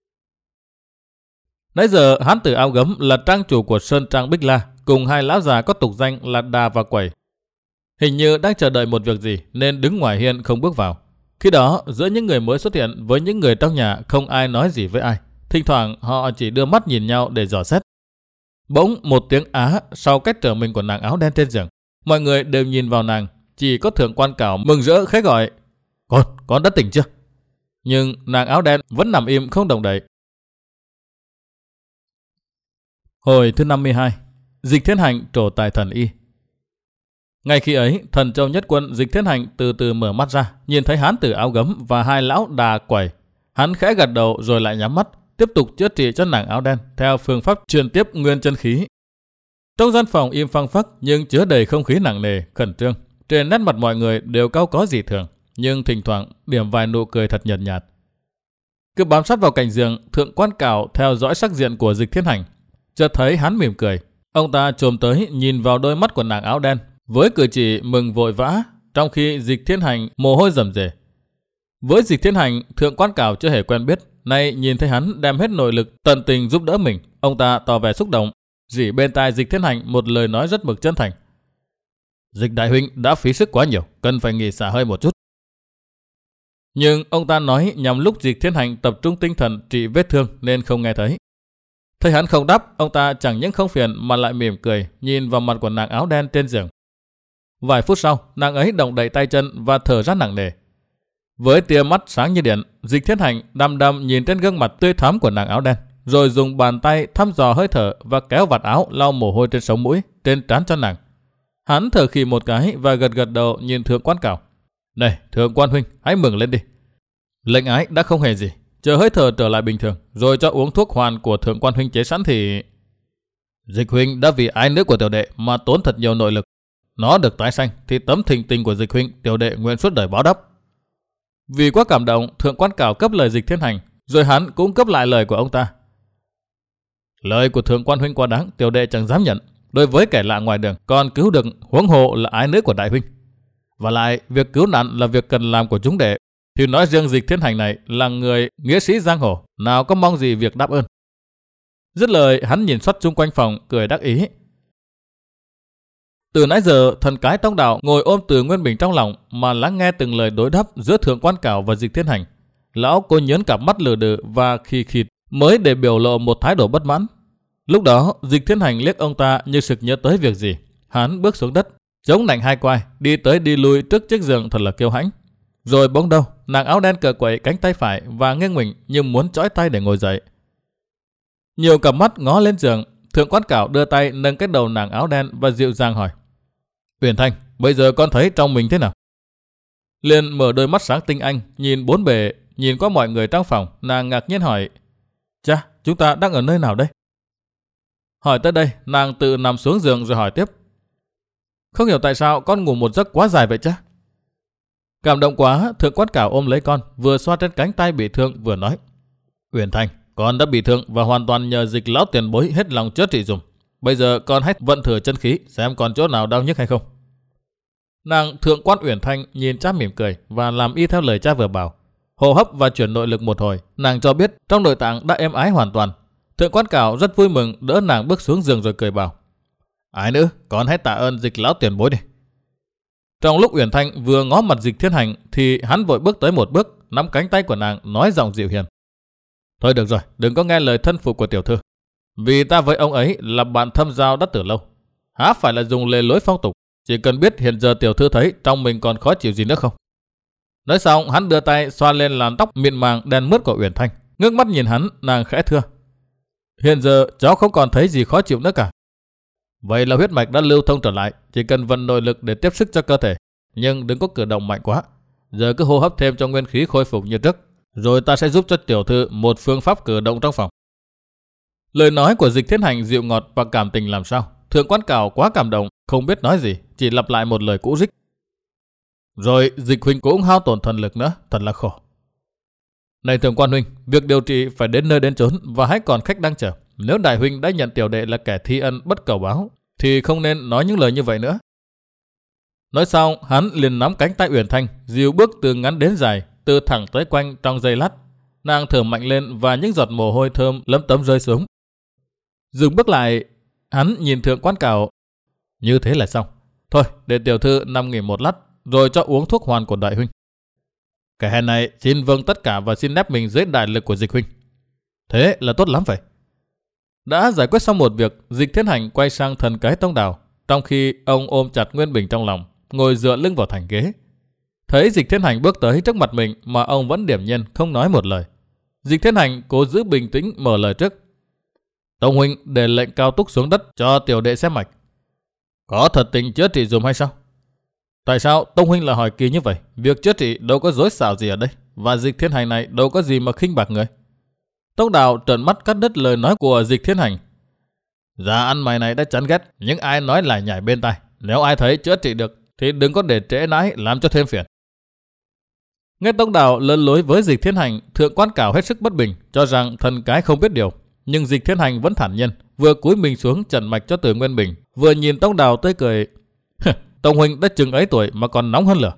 [SPEAKER 1] Nãy giờ hán tử áo gấm là trang chủ của Sơn Trang Bích La, cùng hai lão già có tục danh là Đà và Quẩy. Hình như đang chờ đợi một việc gì nên đứng ngoài hiên không bước vào. Khi đó giữa những người mới xuất hiện với những người trong nhà không ai nói gì với ai, thỉnh thoảng họ chỉ đưa mắt nhìn nhau để dò xét. Bỗng một tiếng á sau cách trở mình của nàng áo đen trên giường, mọi người đều nhìn vào nàng, chỉ có Thượng Quan Cảo mừng rỡ khẽ gọi: "Con, con đã tỉnh chưa?" Nhưng nàng áo đen vẫn nằm im không động đậy. Hồi thứ năm mươi hai, Dịch Thiên Hành trổ tài thần y. Ngay khi ấy, Thần Châu Nhất Quân Dịch Thiên Hành từ từ mở mắt ra, nhìn thấy hán tử áo gấm và hai lão Đà Quẩy. Hắn khẽ gật đầu rồi lại nhắm mắt, tiếp tục chữa trị cho nàng áo đen theo phương pháp truyền tiếp nguyên chân khí. Trong gian phòng im phăng phắc nhưng chứa đầy không khí nặng nề, khẩn trương. Trên nét mặt mọi người đều cau có dị thường, nhưng thỉnh thoảng điểm vài nụ cười thật nhợt nhạt. Cứ bám sát vào cạnh giường, Thượng Quan Cảo theo dõi sắc diện của Dịch Thiên Hành. Chợt thấy hắn mỉm cười, ông ta chồm tới nhìn vào đôi mắt của nàng áo đen với cử chỉ mừng vội vã, trong khi Dịch Thiên Hành mồ hôi rầm rề. Với Dịch Thiên Hành, Thượng Quan Cảo chưa hề quen biết, nay nhìn thấy hắn đem hết nội lực tận tình giúp đỡ mình, ông ta tỏ vẻ xúc động, rỉ bên tai Dịch Thiên Hành một lời nói rất mực chân thành: "Dịch đại huynh đã phí sức quá nhiều, cần phải nghỉ xả hơi một chút." Nhưng ông ta nói nhằm lúc Dịch Thiên Hành tập trung tinh thần trị vết thương nên không nghe thấy. Thấy hắn không đáp, ông ta chẳng những không phiền mà lại mỉm cười nhìn vào mặt của nàng áo đen trên giường. Vài phút sau, nàng ấy động đậy tay chân và thở ra nặng nề. Với tia mắt sáng như điện, Dịch Thiên Hành đăm đăm nhìn trên gương mặt tươi thắm của nàng áo đen, rồi dùng bàn tay thăm dò hơi thở và kéo vạt áo lau mồ hôi trên sống mũi, trên trán cho nàng. Hắn thở khì một cái và gật gật đầu nhìn Thượng Quan Cảo. Này, Thượng Quan huynh, hãy mừng lên đi. Lệnh ái đã không hề gì, chờ hơi thở trở lại bình thường, rồi cho uống thuốc hoàn của Thượng Quan huynh chế sẵn thì... Dịch huynh đã vì ái nữ của tiểu đệ mà tốn thật nhiều nội lực. Nó được tái sanh thì tấm thình tình của Dịch huynh tiểu đệ nguyện suốt đời báo đáp. Vì quá cảm động, Thượng Quan Cảo cấp lời Dịch Thiên Hành, rồi hắn cũng cấp lại lời của ông ta. Lời của Thượng Quan huynh quá đáng, tiểu đệ chẳng dám nhận. Đối với kẻ lạ ngoài đường, còn cứu được, huống hộ là ái nữ của đại huynh. Và lại, việc cứu nạn là việc cần làm của chúng đệ, thì nói riêng Dịch Thiên Hành này là người nghĩa sĩ giang hồ, nào có mong gì việc đáp ơn. Dứt lời, hắn nhìn xuất chung quanh phòng, cười đắc ý. Từ nãy giờ, thần cái Tông Đạo ngồi ôm Từ Nguyên Bình trong lòng mà lắng nghe từng lời đối đáp giữa Thượng Quan Cảo và Dịch Thiên Hành. Lão cô nhớn cặp mắt lừ đừ và khì khịt mới để biểu lộ một thái độ bất mãn. Lúc đó, Dịch Thiên Hành liếc ông ta như sực nhớ tới việc gì. Hắn bước xuống đất, chống nạnh hai quai, đi tới đi lui trước chiếc giường thật là kiêu hãnh. Rồi bỗng đâu, nàng áo đen cờ quậy cánh tay phải và nghiêng mình như muốn chói tay để ngồi dậy. Nhiều cặp mắt ngó lên giường, Thượng Quan Cảo đưa tay nâng cái đầu nàng áo đen và dịu dàng hỏi. Uyển Thanh, bây giờ con thấy trong mình thế nào? Liền mở đôi mắt sáng tinh anh, nhìn bốn bề, nhìn qua mọi người trong phòng, nàng ngạc nhiên hỏi. Cha, chúng ta đang ở nơi nào đây? Hỏi tới đây, nàng tự nằm xuống giường rồi hỏi tiếp. Không hiểu tại sao con ngủ một giấc quá dài vậy cha? Cảm động quá, Thượng Quan Cảo ôm lấy con, vừa xoa trên cánh tay bị thương vừa nói. Uyển Thanh, con đã bị thương và hoàn toàn nhờ Dịch lão tiền bối hết lòng chữa trị dùng. Bây giờ con hãy vận thử chân khí xem còn chỗ nào đau nhức hay không. Nàng Thượng Quan Uyển Thanh nhìn cha mỉm cười và làm y theo lời cha vừa bảo. Hô hấp và chuyển nội lực một hồi, nàng cho biết trong nội tạng đã êm ái hoàn toàn. Thượng Quan Cảo rất vui mừng đỡ nàng bước xuống giường rồi cười bảo. Ái nữ, con hãy tạ ơn Dịch lão tiền bối đi. Trong lúc Uyển Thanh vừa ngó mặt Dịch Thiên Hành thì hắn vội bước tới một bước, nắm cánh tay của nàng nói giọng dịu hiền. Thôi được rồi, đừng có nghe lời thân phục của tiểu thư. Vì ta với ông ấy là bạn thâm giao đã từ lâu. Há phải là dùng lề lối phong tục, chỉ cần biết hiện giờ tiểu thư thấy trong mình còn khó chịu gì nữa không. Nói xong, hắn đưa tay xoa lên làn tóc mịn màng đen mướt của Uyển Thanh, ngước mắt nhìn hắn, nàng khẽ thưa. Hiện giờ cháu không còn thấy gì khó chịu nữa cả. Vậy là huyết mạch đã lưu thông trở lại, chỉ cần vận nội lực để tiếp sức cho cơ thể, nhưng đừng có cử động mạnh quá. Giờ cứ hô hấp thêm cho nguyên khí khôi phục như trước, rồi ta sẽ giúp cho tiểu thư một phương pháp cử động trong phòng. Lời nói của Dịch Thiên Hành dịu ngọt và cảm tình làm sao. Thượng Quan Cảo quá cảm động, không biết nói gì, chỉ lặp lại một lời cũ rích. Rồi Dịch huynh cũng hao tổn thần lực nữa, thật là khổ. Này Thượng Quan huynh, việc điều trị phải đến nơi đến chốn và hãy còn khách đang chờ. Nếu đại huynh đã nhận tiểu đệ là kẻ thi ân bất cầu báo, thì không nên nói những lời như vậy nữa. Nói xong, hắn liền nắm cánh tay Uyển Thanh, dìu bước từ ngắn đến dài, từ thẳng tới quanh trong giây lát. Nàng thở mạnh lên và những giọt mồ hôi thơm lấm tấm rơi xuống. Dừng bước lại, hắn nhìn Thượng Quan Cảo. Như thế là xong. Thôi, để tiểu thư nằm nghỉ một lát, rồi cho uống thuốc hoàn của đại huynh. Kẻ hèn này xin vâng tất cả và xin nép mình dưới đại lực của Dịch huynh. Thế là tốt lắm vậy. Đã giải quyết xong một việc, Dịch Thiên Hành quay sang thần cái Tông Đào, trong khi ông ôm chặt Nguyên Bình trong lòng, ngồi dựa lưng vào thành ghế. Thấy Dịch Thiên Hành bước tới trước mặt mình mà ông vẫn điềm nhiên không nói một lời. Dịch Thiên Hành cố giữ bình tĩnh mở lời trước. Tông huynh để lệnh Cao Túc xuống đất cho tiểu đệ xem mạch. Có thật tình chữa trị dùm hay sao? Tại sao Tông huynh lại hỏi kỳ như vậy? Việc chữa trị đâu có dối xạo gì ở đây, và Dịch Thiên Hành này đâu có gì mà khinh bạc người. Tông Đào trợn mắt cắt đứt lời nói của Dịch Thiên Hành. Dạ ăn mày này đã chán ghét, những ai nói lại nhảy bên tai. Nếu ai thấy chữa trị được thì đừng có để trễ nãi làm cho thêm phiền. Nghe Tông Đào lân lối với Dịch Thiên Hành, Thượng Quan Cảo hết sức bất bình, cho rằng thần cái không biết điều. Nhưng Dịch Thiên Hành vẫn thản nhiên, vừa cúi mình xuống trần mạch cho Từ Nguyên Bình, vừa nhìn Tông Đào tươi cười. Tông huynh đã chừng ấy tuổi mà còn nóng hơn lửa.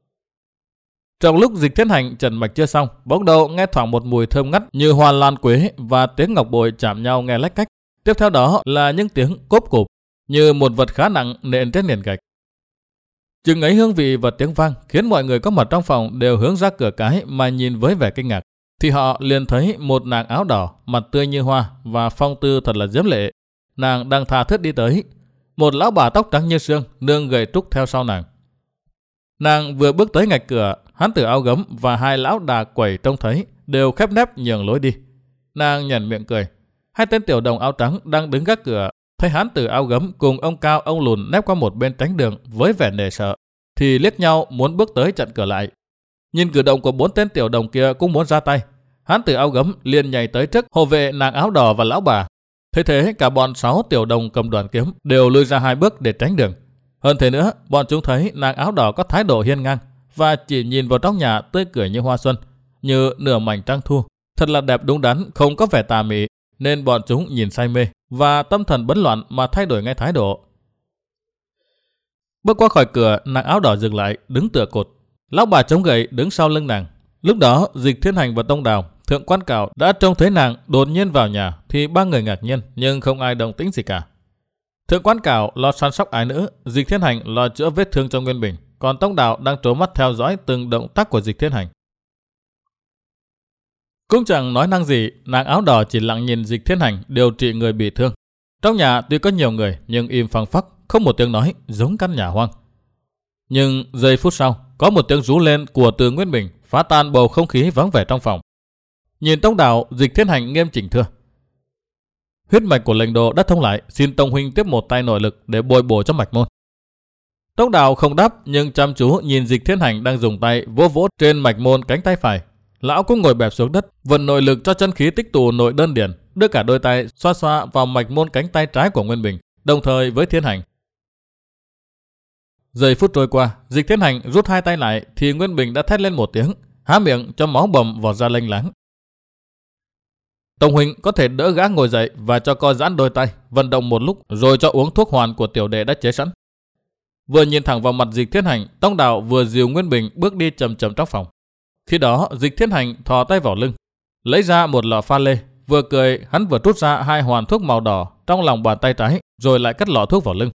[SPEAKER 1] Trong lúc Dịch Thiên Hành trần mạch chưa xong, bỗng đầu nghe thoảng một mùi thơm ngắt như hoa lan quế và tiếng ngọc bội chạm nhau nghe lách cách. Tiếp theo đó là những tiếng cốp cộp như một vật khá nặng nện trên nền gạch. Chừng ấy hương vị và tiếng vang khiến mọi người có mặt trong phòng đều hướng ra cửa cái mà nhìn với vẻ kinh ngạc. Thì họ liền thấy một nàng áo đỏ, mặt tươi như hoa và phong tư thật là diễm lệ. Nàng đang tha thướt đi tới. Một lão bà tóc trắng như sương, nương gầy trúc theo sau nàng. Nàng vừa bước tới ngạch cửa, hán tử áo gấm và hai lão đà quẩy trông thấy đều khép nép nhường lối đi. Nàng nhẩn miệng cười, Hai tên tiểu đồng áo trắng đang đứng gác cửa, thấy hán tử áo gấm cùng ông cao ông lùn nép qua một bên tránh đường với vẻ nể sợ, thì liếc nhau muốn bước tới chặn cửa lại. Nhìn cử động của bốn tên tiểu đồng kia cũng muốn ra tay, hán tử áo gấm liền nhảy tới trước hộ vệ nàng áo đỏ và lão bà. Thế thế cả bọn sáu tiểu đồng cầm đoàn kiếm đều lùi ra hai bước để tránh đường. Hơn thế nữa, bọn chúng thấy nàng áo đỏ có thái độ hiên ngang và chỉ nhìn vào trong nhà tươi cười như hoa xuân, như nửa mảnh trăng thu, thật là đẹp đúng đắn, không có vẻ tà mị, nên bọn chúng nhìn say mê và tâm thần bấn loạn mà thay đổi ngay thái độ. Bước qua khỏi cửa, nàng áo đỏ dừng lại, đứng tựa cột. Lão bà chống gậy đứng sau lưng nàng. Lúc đó, Dịch Thiên Hành và Tông Đào, Thượng Quan Cảo đã trông thấy nàng đột nhiên vào nhà, thì ba người ngạc nhiên nhưng không ai động tĩnh gì cả. Thượng Quan Cảo lo săn sóc ái nữ, Dịch Thiên Hành lo chữa vết thương cho Nguyên Bình, còn Tông Đào đang trố mắt theo dõi từng động tác của Dịch Thiên Hành. Cũng chẳng nói năng gì, nàng áo đỏ chỉ lặng nhìn Dịch Thiên Hành điều trị người bị thương. Trong nhà tuy có nhiều người nhưng im phăng phắc, không một tiếng nói, giống căn nhà hoang. Nhưng giây phút sau, có một tiếng rú lên của Từ Nguyên Bình phá tan bầu không khí vắng vẻ trong phòng. Nhìn Tông Đào, Dịch Thiên Hành nghiêm chỉnh thưa: huyết mạch của lệnh đồ đã thông lại, xin Tông huynh tiếp một tay nội lực để bồi bổ cho mạch môn. Tông Đào không đáp nhưng chăm chú nhìn Dịch Thiên Hành đang dùng tay vỗ vỗ trên mạch môn cánh tay phải. Lão cũng ngồi bẹp xuống đất, vận nội lực cho chân khí tích tụ nội đơn điển, đưa cả đôi tay xoa xoa vào mạch môn cánh tay trái của Nguyên Bình, đồng thời với Thiên Hành. Giây phút trôi qua, Dịch Thiên Hành rút hai tay lại thì Nguyên Bình đã thét lên một tiếng, há miệng cho máu bầm vọt ra lênh láng. Tông huynh có thể đỡ gã ngồi dậy và cho co giãn đôi tay, vận động một lúc rồi cho uống thuốc hoàn của tiểu đệ đã chế sẵn. Vừa nhìn thẳng vào mặt Dịch Thiên Hành, Tông Đào vừa dìu Nguyên Bình bước đi chậm chậm trong phòng. Khi đó, Dịch Thiên Hành thò tay vào lưng, lấy ra một lọ pha lê, vừa cười hắn vừa trút ra hai hoàn thuốc màu đỏ trong lòng bàn tay trái, rồi lại cất lọ thuốc vào lưng.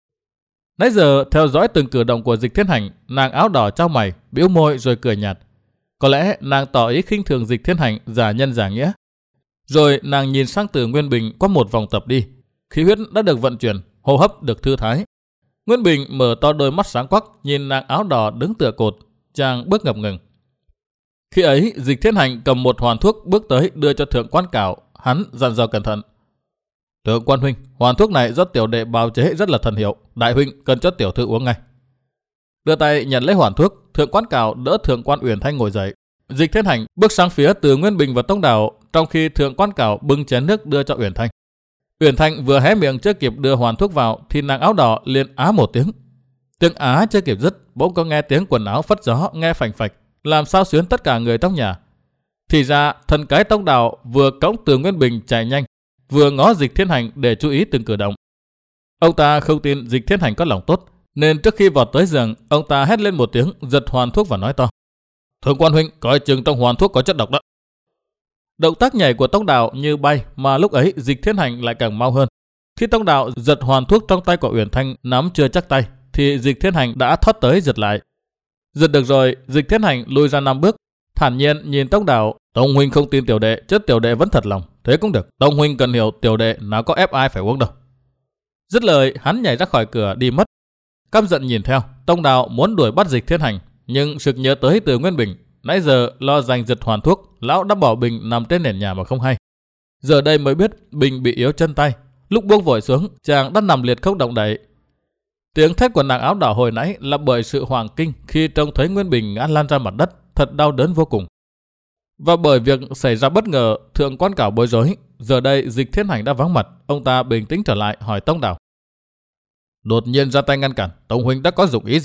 [SPEAKER 1] Nãy giờ theo dõi từng cử động của Dịch Thiên Hành, nàng áo đỏ chau mày, bĩu môi rồi cười nhạt. Có lẽ nàng tỏ ý khinh thường Dịch Thiên Hành giả nhân giả nghĩa. Rồi nàng nhìn sang Từ Nguyên Bình qua một vòng tập đi, khí huyết đã được vận chuyển, hô hấp được thư thái. Nguyên Bình mở to đôi mắt sáng quắc nhìn nàng áo đỏ đứng tựa cột, chàng bước ngập ngừng. Khi ấy, Dịch Thiên Hành cầm một hoàn thuốc bước tới đưa cho Thượng Quan Cảo, hắn dặn dò cẩn thận: Thượng Quan huynh, hoàn thuốc này do tiểu đệ bào chế rất là thần hiệu, đại huynh cần cho tiểu thư uống ngay. Đưa tay nhận lấy hoàn thuốc, Thượng Quan Cảo đỡ Thượng Quan Uyển Thanh ngồi dậy. Dịch Thiên Hành bước sang phía Từ Nguyên Bình và Tông Đào, trong khi Thượng Quan Cảo bưng chén nước đưa cho Uyển Thanh. Uyển Thanh vừa hé miệng chưa kịp đưa hoàn thuốc vào thì nàng áo đỏ liền á một tiếng. Tiếng á chưa kịp dứt, bỗng có nghe tiếng quần áo phất gió nghe phành phạch, làm sao xuyến tất cả người trong nhà. Thì ra thần cái Tông Đào vừa cõng Từ Nguyên Bình chạy nhanh, vừa ngó Dịch Thiên Hành để chú ý từng cử động. Ông ta không tin Dịch Thiên Hành có lòng tốt, nên trước khi vọt tới giường, ông ta hét lên một tiếng, giật hoàn thuốc và nói to: Thượng Quan huynh, coi chừng trong hoàn thuốc có chất độc đó. Động tác nhảy của Tông Đào như bay, mà lúc ấy Dịch Thiên Hành lại càng mau hơn. Khi Tông Đào giật hoàn thuốc trong tay của Uyển Thanh nắm chưa chắc tay, thì Dịch Thiên Hành đã thoát tới giật lại. Giật được rồi, Dịch Thiên Hành lùi ra năm bước, thản nhiên nhìn Tông Đào: Tông huynh không tin tiểu đệ, chứ tiểu đệ vẫn thật lòng, thế cũng được. Tông huynh cần hiểu tiểu đệ nào có ép ai phải uống đâu. Dứt lời, hắn nhảy ra khỏi cửa đi mất. Căm giận nhìn theo, Tông Đào muốn đuổi bắt Dịch Thiên Hành, nhưng sực nhớ tới Từ Nguyên Bình, nãy giờ lo giành giật hoàn thuốc, lão đã bỏ bình nằm trên nền nhà mà không hay. Giờ đây mới biết bình bị yếu chân tay, lúc buông vội xuống, chàng đã nằm liệt không động đậy. Tiếng thét của nàng áo đỏ hồi nãy là bởi sự hoảng kinh khi trông thấy Nguyên Bình ngã lăn ra mặt đất, thật đau đớn vô cùng. Và bởi việc xảy ra bất ngờ, Thượng Quan Cảo bối rối. Giờ đây Dịch Thiên Hành đã vắng mặt, ông ta bình tĩnh trở lại hỏi Tông Đào: Đột nhiên ra tay ngăn cản, Tông huynh đã có dụng ý gì?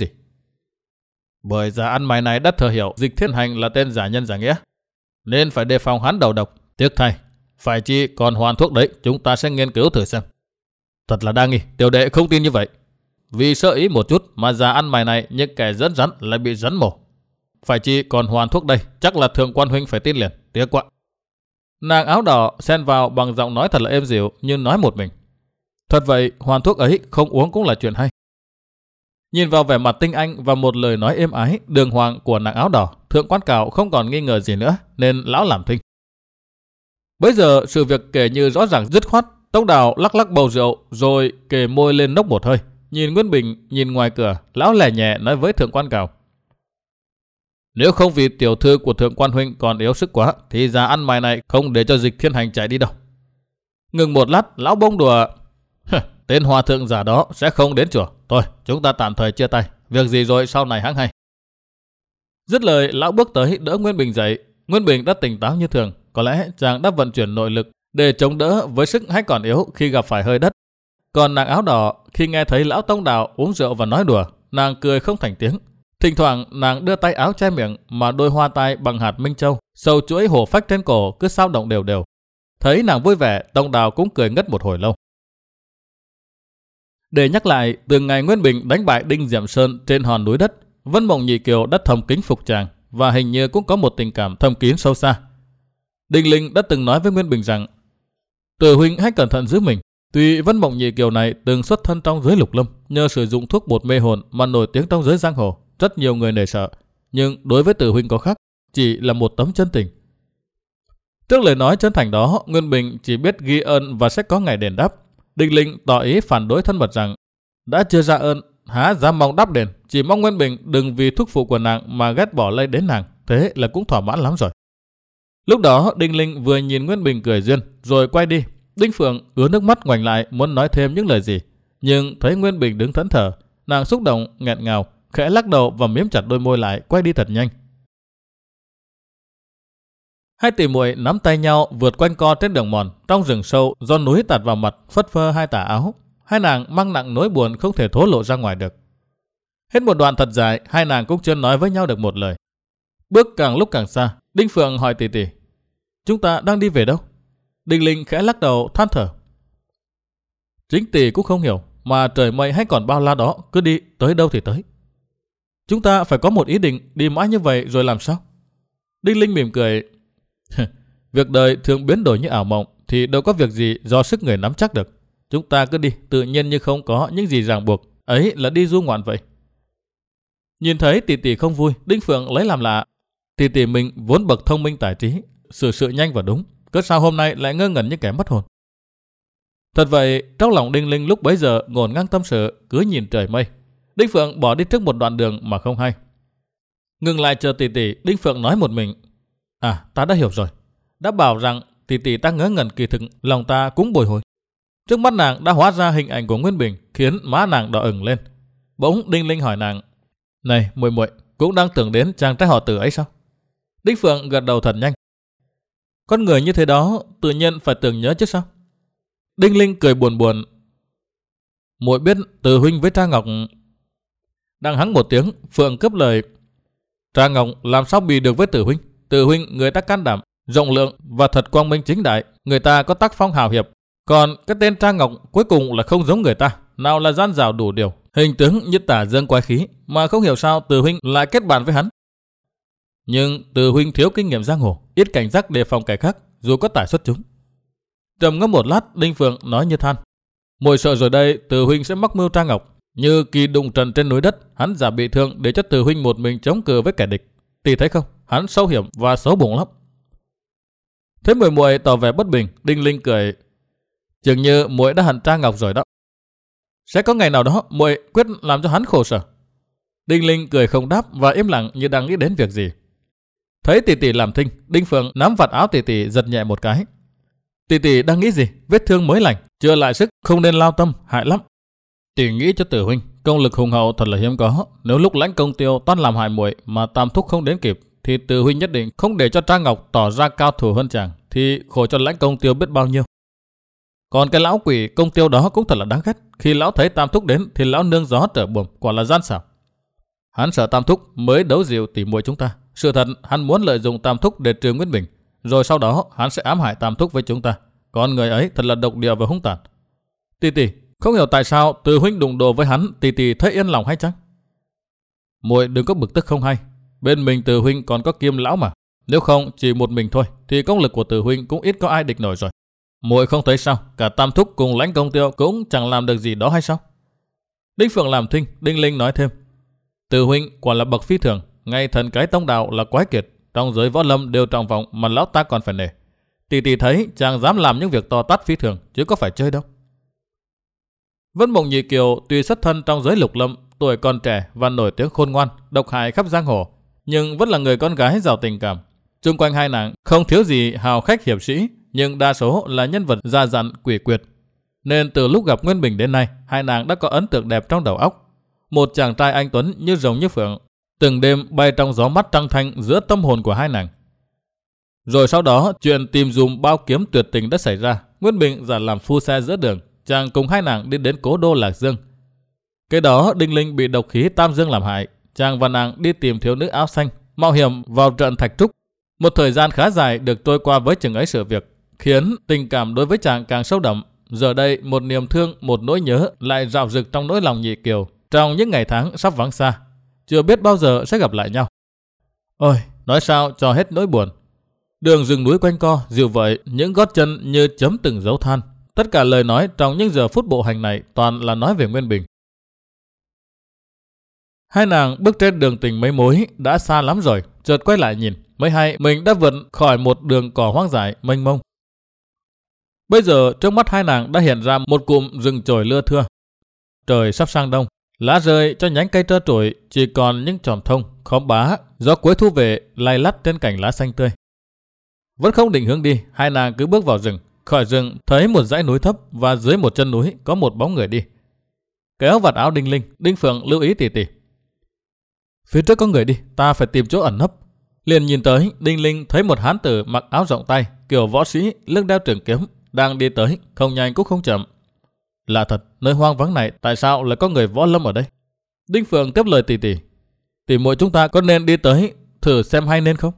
[SPEAKER 1] Bởi giả ăn mày này đã thừa hiểu Dịch Thiên Hành là tên giả nhân giả nghĩa, nên phải đề phòng hắn đầu độc. Tiếc thay, phải chi còn hoàn thuốc đấy, chúng ta sẽ nghiên cứu thử xem. Thật là đa nghi, tiểu đệ không tin như vậy. Vì sợ ý một chút mà giả ăn mày này những kẻ dẫn rắn lại bị rắn mổ. Phải chi còn hoàn thuốc đây, chắc là Thượng Quan huynh phải tin liền, tiếc quá. Nàng áo đỏ xen vào bằng giọng nói thật là êm dịu như nói một mình. Thật vậy, hoàn thuốc ấy không uống cũng là chuyện hay. Nhìn vào vẻ mặt tinh anh và một lời nói êm ái, đường hoàng của nàng áo đỏ, Thượng Quan Cảo không còn nghi ngờ gì nữa, nên lão làm thinh. Bây giờ sự việc kể như rõ ràng dứt khoát. Tông Đào lắc lắc bầu rượu rồi kề môi lên nốc một hơi, nhìn Nguyên Bình, nhìn ngoài cửa, lão lẻ nhẹ nói với Thượng Quan Cảo: Nếu không vì tiểu thư của Thượng Quan huynh còn yếu sức quá, thì già ăn mày này không để cho Dịch Thiên Hành chạy đi đâu. Ngừng một lát, lão bông đùa. Tên hòa thượng giả đó sẽ không đến chùa. Thôi, chúng ta tạm thời chia tay. Việc gì rồi sau này hãng hay. Dứt lời, lão bước tới đỡ Nguyên Bình dậy. Nguyên Bình đã tỉnh táo như thường. Có lẽ chàng đã vận chuyển nội lực để chống đỡ với sức hay còn yếu khi gặp phải hơi đất. Còn nàng áo đỏ, khi nghe thấy lão tông đạo uống rượu và nói đùa, nàng cười không thành tiếng. Thỉnh thoảng nàng đưa tay áo che miệng, mà đôi hoa tai bằng hạt minh châu, sâu chuỗi hổ phách trên cổ cứ sao động đều đều. Thấy nàng vui vẻ, tông đạo cũng cười ngất một hồi lâu. Để nhắc lại, từ ngày Nguyên Bình đánh bại Đinh Diệm Sơn trên hòn núi đất, Vân Mộng Nhị Kiều đã thầm kính phục chàng và hình như cũng có một tình cảm thầm kín sâu xa. Đinh Linh đã từng nói với Nguyên Bình rằng: Tử huynh hãy cẩn thận giữ mình. Tuy Vân Mộng Nhị Kiều này từng xuất thân trong giới lục lâm, nhờ sử dụng thuốc bột mê hồn mà nổi tiếng trong giới giang hồ, rất nhiều người nể sợ. Nhưng đối với Tử huynh có khác, chỉ là một tấm chân tình. Trước lời nói chân thành đó, Nguyên Bình chỉ biết ghi ơn và sẽ có ngày đền đáp. Đinh Linh tỏ ý phản đối thân mật rằng: đã chưa ra ơn, há dám mong đáp đền. Chỉ mong Nguyên Bình đừng vì thuốc phụ của nàng mà ghét bỏ lây đến nàng, thế là cũng thỏa mãn lắm rồi. Lúc đó Đinh Linh vừa nhìn Nguyên Bình cười duyên, rồi quay đi. Đinh Phượng ứa nước mắt ngoảnh lại muốn nói thêm những lời gì, nhưng thấy Nguyên Bình đứng thẫn thờ, nàng xúc động nghẹn ngào, khẽ lắc đầu và miếm chặt đôi môi lại, quay đi thật nhanh. Hai tỷ muội nắm tay nhau vượt quanh co trên đường mòn trong rừng sâu do núi tạt vào mặt, phất phơ hai tà áo. Hai nàng mang nặng nỗi buồn không thể thổ lộ ra ngoài được. Hết một đoạn thật dài, hai nàng cũng chưa nói với nhau được một lời. Bước càng lúc càng xa, Đinh Phượng hỏi tỷ tỷ: chúng ta đang đi về đâu? Đinh Linh khẽ lắc đầu than thở: chính tỷ cũng không hiểu, mà trời mây hay còn bao la đó, cứ đi tới đâu thì tới. Chúng ta phải có một ý định, đi mãi như vậy rồi làm sao? Đinh Linh mỉm cười: việc đời thường biến đổi như ảo mộng, thì đâu có việc gì do sức người nắm chắc được. Chúng ta cứ đi tự nhiên như không có những gì ràng buộc, ấy là đi du ngoạn vậy. Nhìn thấy tỷ tỷ không vui, Đinh Phượng lấy làm lạ. Tỷ tỷ mình vốn bậc thông minh tài trí, xử sự nhanh và đúng, cớ sao hôm nay lại ngơ ngẩn như kẻ mất hồn. Thật vậy, trong lòng Đinh Linh lúc bấy giờ ngổn ngang tâm sự, cứ nhìn trời mây. Đinh Phượng bỏ đi trước một đoạn đường mà không hay. Ngừng lại chờ tỷ tỷ, Đinh Phượng nói một mình: à, ta đã hiểu rồi. Đã bảo rằng tỷ tỷ ta ngớ ngẩn, kỳ thực lòng ta cũng bồi hồi. Trước mắt nàng đã hóa ra hình ảnh của Nguyên Bình, khiến má nàng đỏ ửng lên. Bỗng Đinh Linh hỏi nàng: này muội muội, cũng đang tưởng đến chàng trai họ Tử ấy sao? Đinh Phượng gật đầu thật nhanh. Con người như thế đó tự nhiên phải tưởng nhớ chứ sao? Đinh Linh cười buồn buồn: muội biết Từ huynh với Tra Ngọc. Đang hắng một tiếng, Phượng cướp lời: Tra Ngọc làm sao bì được với Tử huynh? Tử huynh người ta can đảm, rộng lượng và thật quang minh chính đại, người ta có tác phong hào hiệp. Còn cái tên Tra Ngọc cuối cùng là không giống người ta, nào là gian dảo đủ điều, hình tướng như tả dương quái khí, mà không hiểu sao Từ huynh lại kết bạn với hắn. Nhưng Từ huynh thiếu kinh nghiệm giang hồ, ít cảnh giác đề phòng kẻ khác, dù có tài xuất chúng. Trầm ngâm một lát, Đinh Phượng nói như than: muội sợ rồi đây, Từ huynh sẽ mắc mưu Tra Ngọc. Như kỳ đụng trần trên núi đất, hắn giả bị thương để cho Từ huynh một mình chống cự với kẻ địch. Tỷ thấy không, hắn sâu hiểm và xấu bụng lắm. Thấy muội muội tỏ vẻ bất bình, Đinh Linh cười: chừng như muội đã hận Tra Ngọc rồi đó. Sẽ có ngày nào đó muội quyết làm cho hắn khổ sở. Đinh Linh cười không đáp và im lặng như đang nghĩ đến việc gì. Thấy tỷ tỷ làm thinh, Đinh Phượng nắm vạt áo tỷ tỷ giật nhẹ một cái. Tỷ tỷ đang nghĩ gì? Vết thương mới lành, chưa lại sức, không nên lao tâm, hại lắm. Tỷ nghĩ cho Tử huynh, công lực hùng hậu thật là hiếm có. Nếu lúc Lãnh Công Tiêu toan làm hại muội mà Tam Thúc không đến kịp, thì Tử huynh nhất định không để cho Tra Ngọc tỏ ra cao thủ hơn chàng, thì khổ cho Lãnh Công Tiêu biết bao nhiêu. Còn cái lão quỷ Công Tiêu đó cũng thật là đáng ghét. Khi lão thấy Tam Thúc đến thì lão nương gió trở buồm, quả là gian xảo. Hắn sợ Tam Thúc mới đấu dịu tỷ muội chúng ta. Sự thật hắn muốn lợi dụng Tam Thúc để trừ Nguyễn Bình, rồi sau đó hắn sẽ ám hại Tam Thúc với chúng ta. Con người ấy thật là độc địa và hung tàn. Tỷ tỷ không hiểu tại sao Từ huynh đụng độ với hắn, tỷ tỷ thấy yên lòng hay chăng? Muội đừng có bực tức không hay. Bên mình Từ huynh còn có Kim lão mà. Nếu không chỉ một mình thôi thì công lực của Từ huynh cũng ít có ai địch nổi rồi. Muội không thấy sao, cả Tam Thúc cùng Lãnh Công Tiêu cũng chẳng làm được gì đó hay sao? Đinh Phượng làm thinh, Đinh Linh nói thêm: Từ huynh quả là bậc phi thường, ngay thần cái tông đạo là quái kiệt, trong giới võ lâm đều trọng vọng mà lão ta còn phải nể. Tỷ tỷ thấy chàng dám làm những việc to tát phi thường, chứ có phải chơi đâu. Vân Mộng Nhị Kiều tuy xuất thân trong giới lục lâm, tuổi còn trẻ và nổi tiếng khôn ngoan, độc hại khắp giang hồ, nhưng vẫn là người con gái giàu tình cảm. Xung quanh hai nàng không thiếu gì hào khách hiệp sĩ, nhưng đa số là nhân vật già dặn quỷ quyệt. Nên từ lúc gặp Nguyên Bình đến nay, hai nàng đã có ấn tượng đẹp trong đầu óc. Một chàng trai anh tuấn như rồng như phượng, từng đêm bay trong gió mắt trăng thanh giữa tâm hồn của hai nàng. Rồi sau đó, chuyện tìm dùm bao kiếm tuyệt tình đã xảy ra. Nguyên Bình giả làm phu xe giữa đường, chàng cùng hai nàng đi đến cố đô Lạc Dương. Cái đó Đinh Linh bị độc khí Tam Dương làm hại, chàng và nàng đi tìm thiếu nữ áo xanh, mạo hiểm vào trận Thạch Trúc. Một thời gian khá dài được trôi qua với chừng ấy sự việc, khiến tình cảm đối với chàng càng sâu đậm. Giờ đây một niềm thương, một nỗi nhớ lại rạo rực trong nỗi lòng nhị kiều trong những ngày tháng sắp vắng xa, chưa biết bao giờ sẽ gặp lại nhau. Ôi, nói sao cho hết nỗi buồn. Đường rừng núi quanh co, dịu vậy, những gót chân như chấm từng dấu than. Tất cả lời nói trong những giờ phút bộ hành này toàn là nói về Nguyên Bình. Hai nàng bước trên đường tình mấy mối đã xa lắm rồi, chợt quay lại nhìn, mới hay mình đã vượt khỏi một đường cỏ hoang dại mênh mông. Bây giờ trước mắt hai nàng đã hiện ra một cụm rừng chồi lưa thưa. Trời sắp sang đông, lá rơi cho nhánh cây trơ trụi, chỉ còn những chòm thông, khóm bá, gió cuối thu về lay lắt trên cành lá xanh tươi. Vẫn không định hướng đi, hai nàng cứ bước vào rừng. Khỏi rừng thấy một dãy núi thấp và dưới một chân núi có một bóng người đi. Kéo vạt áo Đinh Linh, Đinh Phượng lưu ý tỉ tỉ. Phía trước có người đi, ta phải tìm chỗ ẩn nấp. Liền nhìn tới, Đinh Linh thấy một hán tử mặc áo rộng tay, kiểu võ sĩ, lưng đeo trường kiếm, đang đi tới, không nhanh cũng không chậm. Lạ thật, nơi hoang vắng này tại sao lại có người võ lâm ở đây? Đinh Phượng tiếp lời tỉ tỉ. Tỉ muội chúng ta có nên đi tới thử xem hay nên không?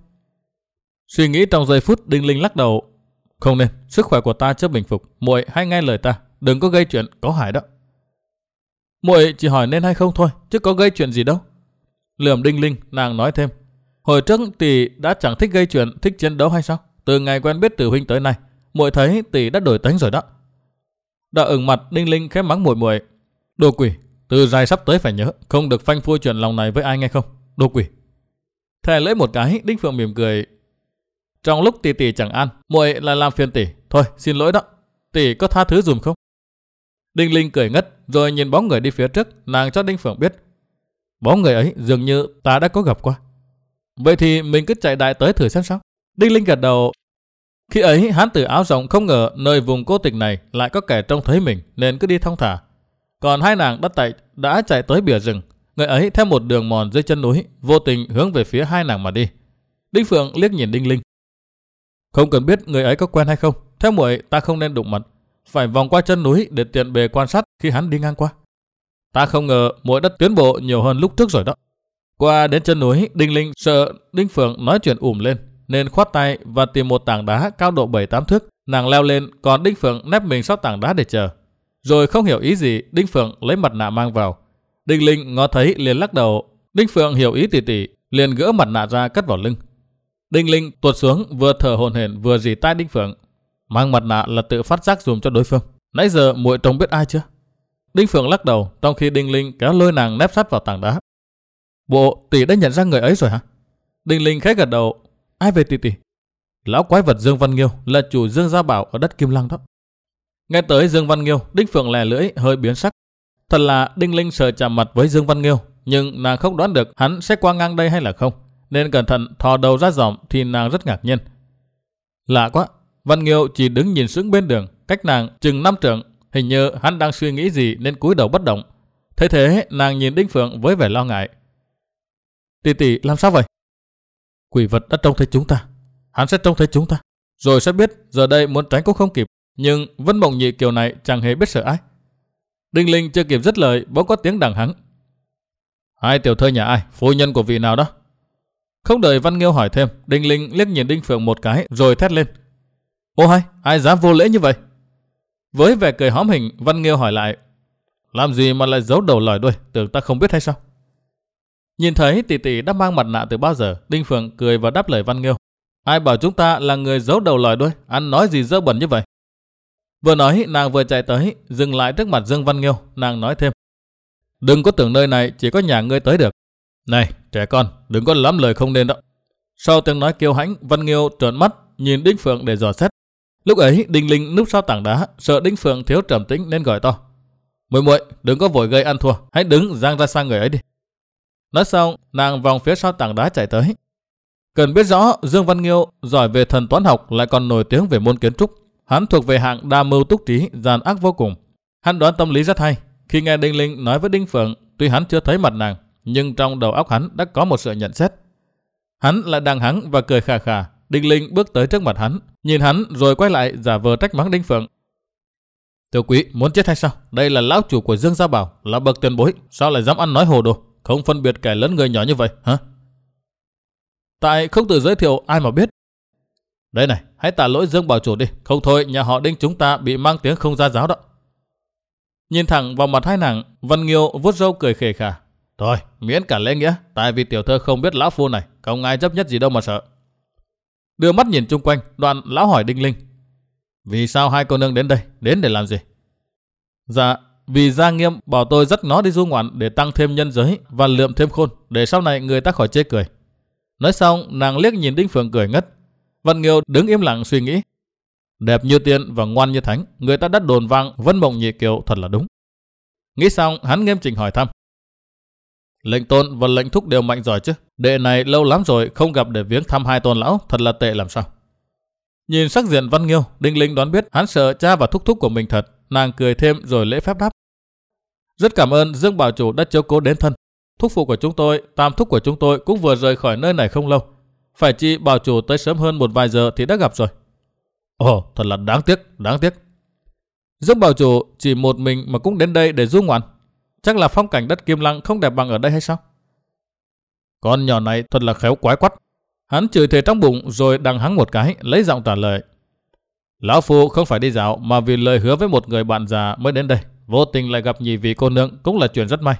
[SPEAKER 1] Suy nghĩ trong giây phút, Đinh Linh lắc đầu. Không nên, sức khỏe của ta chưa bình phục, muội hãy nghe lời ta, đừng có gây chuyện có hại đó. Muội chỉ hỏi nên hay không thôi, chứ có gây chuyện gì đâu. Lườm Đinh Linh, nàng nói thêm. Hồi trước tỷ đã chẳng thích gây chuyện, thích chiến đấu hay sao? Từ ngày quen biết Tử huynh tới nay, muội thấy tỷ đã đổi tánh rồi đó. Đã ửng mặt, Đinh Linh khẽ mắng muội muội. Đồ quỷ, từ dài sắp tới phải nhớ, không được phanh phui chuyện lòng này với ai nghe không? Đồ quỷ. Thè lưỡi một cái, Đinh Phượng mỉm cười. Trong lúc tỷ tỷ chẳng ăn, muội lại làm phiền tỷ. Thôi, xin lỗi đó. Tỷ có tha thứ dùm không? Đinh Linh cười ngất, rồi nhìn bóng người đi phía trước, nàng cho Đinh Phượng biết. Bóng người ấy dường như ta đã có gặp qua. Vậy thì mình cứ chạy đại tới thử xem sao. Đinh Linh gật đầu. Khi ấy hán tử áo rộng không ngờ nơi vùng cô tịch này lại có kẻ trông thấy mình, nên cứ đi thong thả. Còn hai nàng đã chạy, đã chạy tới bìa rừng. Người ấy theo một đường mòn dưới chân núi, vô tình hướng về phía hai nàng mà đi. Đinh Phượng liếc nhìn Đinh Linh. Không cần biết người ấy có quen hay không, theo muội ta không nên đụng mặt, phải vòng qua chân núi để tiện bề quan sát khi hắn đi ngang qua. Ta không ngờ muội đã tiến bộ nhiều hơn lúc trước rồi đó. Qua đến chân núi, Đinh Linh sợ Đinh Phượng nói chuyện ùm lên, nên khoát tay và tìm một tảng đá cao độ bảy tám thước. Nàng leo lên, còn Đinh Phượng nép mình sau tảng đá để chờ. Rồi không hiểu ý gì, Đinh Phượng lấy mặt nạ mang vào. Đinh Linh ngó thấy liền lắc đầu. Đinh Phượng hiểu ý tỉ tỉ, liền gỡ mặt nạ ra cất vào lưng. Đinh Linh tuột xuống, vừa thở hổn hển vừa rỉ tai Đinh Phượng. Mang mặt nạ là tự phát giác dùm cho đối phương. Nãy giờ muội trông biết ai chưa? Đinh Phượng lắc đầu, trong khi Đinh Linh kéo lôi nàng nép sát vào tảng đá. Bộ tỷ đã nhận ra người ấy rồi hả? Đinh Linh khẽ gật đầu. Ai về tỷ tỷ? Lão quái vật Dương Văn Nghiêu là chủ Dương Gia Bảo ở đất Kim Lăng đó. Nghe tới Dương Văn Nghiêu, Đinh Phượng lè lưỡi hơi biến sắc. Thật là Đinh Linh sợ chạm mặt với Dương Văn Nghiêu, nhưng nàng không đoán được hắn sẽ qua ngang đây hay là không, nên cẩn thận thò đầu ra dòm thì nàng rất ngạc nhiên. Lạ quá, Văn Nghiêu chỉ đứng nhìn sững bên đường, cách nàng chừng năm trượng. Hình như hắn đang suy nghĩ gì nên cúi đầu bất động. Thế thế nàng nhìn Đinh Phượng với vẻ lo ngại. Tỷ tỷ làm sao vậy? Quỷ vật đã trông thấy chúng ta. Hắn sẽ trông thấy chúng ta, rồi sẽ biết giờ đây muốn tránh cũng không kịp. Nhưng Vân Mộng Nhị Kiều này chẳng hề biết sợ ai. Đinh Linh chưa kịp dứt lời, bỗng có tiếng đằng hắng. Hai tiểu thơ nhà ai? Phu nhân của vị nào đó? Không đợi Văn Nghiêu hỏi thêm, Đinh Linh liếc nhìn Đinh Phượng một cái rồi thét lên. Ô hay, ai dám vô lễ như vậy? Với vẻ cười hóm hình, Văn Nghiêu hỏi lại. Làm gì mà lại giấu đầu lòi đuôi, tưởng ta không biết hay sao? Nhìn thấy tỷ tỷ đã mang mặt nạ từ bao giờ, Đinh Phượng cười và đáp lời Văn Nghiêu. Ai bảo chúng ta là người giấu đầu lòi đuôi, ăn nói gì dơ bẩn như vậy? Vừa nói nàng vừa chạy tới, dừng lại trước mặt Dương Văn Nghiêu, nàng nói thêm. Đừng có tưởng nơi này chỉ có nhà ngươi tới được. Này trẻ con, đừng có lắm lời không nên đó. Sau tiếng nói kiêu hãnh, Văn Nghiêu trợn mắt nhìn Đinh Phượng để dò xét. Lúc ấy Đinh Linh núp sau tảng đá, sợ Đinh Phượng thiếu trầm tĩnh nên gọi to. Muội muội, đừng có vội gây ăn thua, hãy đứng giang ra sang người ấy đi. Nói xong, nàng vòng phía sau tảng đá chạy tới. Cần biết rõ, Dương Văn Nghiêu giỏi về thần toán học lại còn nổi tiếng về môn kiến trúc. Hắn thuộc về hạng đa mưu túc trí, gian ác vô cùng. Hắn đoán tâm lý rất hay. Khi nghe Đinh Linh nói với Đinh Phượng, tuy hắn chưa thấy mặt nàng, nhưng trong đầu óc hắn đã có một sự nhận xét. Hắn lại đang hắng và cười khà khà. Đinh Linh bước tới trước mặt hắn, nhìn hắn rồi quay lại giả vờ trách mắng Đinh Phượng. Tiểu quý muốn chết hay sao? Đây là lão chủ của Dương Gia Bảo, là bậc tiền bối, sao lại dám ăn nói hồ đồ, không phân biệt kẻ lớn người nhỏ như vậy hả? Tại không tự giới thiệu ai mà biết. Đây này, hãy tạ lỗi Dương Bảo chủ đi, không thôi nhà họ Đinh chúng ta bị mang tiếng không ra giáo đó. Nhìn thẳng vào mặt hai nàng, Văn Nghiêu vuốt râu cười khề khà. Thôi, miễn cả lễ nghĩa, tại vì tiểu thơ không biết lão phu này, không ai chấp nhất gì đâu mà sợ. Đưa mắt nhìn chung quanh, đoạn lão hỏi Đinh Linh. Vì sao hai cô nương đến đây, đến để làm gì? Dạ, vì Gia Nghiêm bảo tôi dắt nó đi du ngoạn để tăng thêm nhân giới và lượm thêm khôn, để sau này người ta khỏi chê cười. Nói xong, nàng liếc nhìn Đinh Phượng cười ngất. Văn Nghiêu đứng im lặng suy nghĩ. Đẹp như tiên và ngoan như thánh, người ta đã đồn vang Vân Mộng Nhị Kiều thật là đúng. Nghĩ xong, hắn nghiêm chỉnh hỏi thăm. Lệnh tôn và lệnh thúc đều mạnh giỏi chứ? Đệ này lâu lắm rồi không gặp để viếng thăm hai tôn lão, thật là tệ làm sao? Nhìn sắc diện Văn Nghiêu, Đinh Linh đoán biết hắn sợ cha và thúc thúc của mình thật. Nàng cười thêm rồi lễ phép đáp. Rất cảm ơn Dương Bảo chủ đã chiếu cố đến thân. Thúc phụ của chúng tôi, tam thúc của chúng tôi cũng vừa rời khỏi nơi này không lâu. Phải chi Bảo chủ tới sớm hơn một vài giờ thì đã gặp rồi. Ồ, thật là đáng tiếc, đáng tiếc. Dương Bảo chủ chỉ một mình mà cũng đến đây để du ngoạn. Chắc là phong cảnh đất Kim Lăng không đẹp bằng ở đây hay sao? Con nhỏ này thật là khéo quái quắt. Hắn chửi thề trong bụng rồi đằng hắng một cái, lấy giọng trả lời. Lão phu không phải đi dạo mà vì lời hứa với một người bạn già mới đến đây. Vô tình lại gặp nhị vị cô nương cũng là chuyện rất may.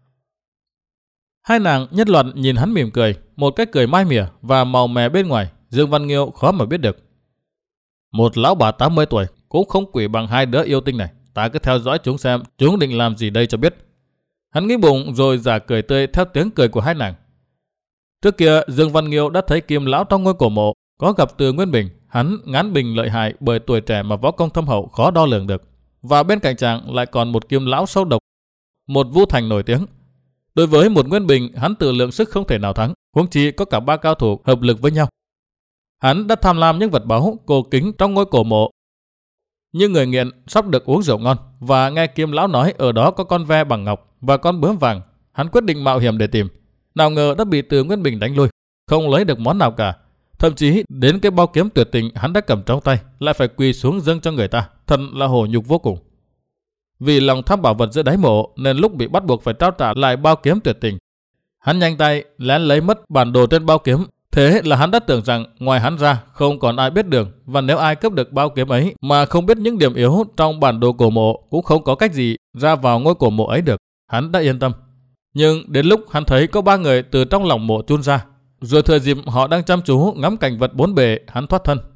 [SPEAKER 1] Hai nàng nhất loạt nhìn hắn mỉm cười, một cái cười mai mỉa và màu mè bên ngoài, Dương Văn Nghiêu khó mà biết được. Một lão bà tám mươi tuổi cũng không quỷ bằng hai đứa yêu tinh này. Ta cứ theo dõi chúng xem chúng định làm gì đây cho biết. Hắn nghĩ bụng rồi giả cười tươi theo tiếng cười của hai nàng. Trước kia Dương Văn Nghiêu đã thấy Kim lão trong ngôi cổ mộ, có gặp Từ Nguyên Bình. Hắn ngán bình lợi hại bởi tuổi trẻ mà võ công thâm hậu khó đo lường được. Và bên cạnh chàng lại còn một Kim lão sâu độc, một Vu Thành nổi tiếng. Đối với một Nguyên Bình, hắn tự lượng sức không thể nào thắng, huống chi có cả ba cao thủ hợp lực với nhau. Hắn đã tham lam những vật báu cổ kính trong ngôi cổ mộ, như người nghiện sắp được uống rượu ngon, và nghe Kim lão nói ở đó có con ve bằng ngọc và con bướm vàng. Hắn quyết định mạo hiểm để tìm, nào ngờ đã bị Từ Nguyên Bình đánh lui, không lấy được món nào cả. Thậm chí đến cái bao kiếm tuyệt tình hắn đã cầm trong tay lại phải quỳ xuống dâng cho người ta, thật là hổ nhục vô cùng. Vì lòng tham bảo vật giữa đáy mộ nên lúc bị bắt buộc phải trao trả lại bao kiếm tuyệt tình, hắn nhanh tay lén lấy mất bản đồ trên bao kiếm. Thế là hắn đã tưởng rằng ngoài hắn ra không còn ai biết đường, và nếu ai cướp được bao kiếm ấy mà không biết những điểm yếu trong bản đồ cổ mộ cũng không có cách gì ra vào ngôi cổ mộ ấy được. Hắn đã yên tâm. Nhưng đến lúc hắn thấy có ba người từ trong lòng mộ chun ra, rồi thừa dịp họ đang chăm chú ngắm cảnh vật bốn bề, hắn thoát thân.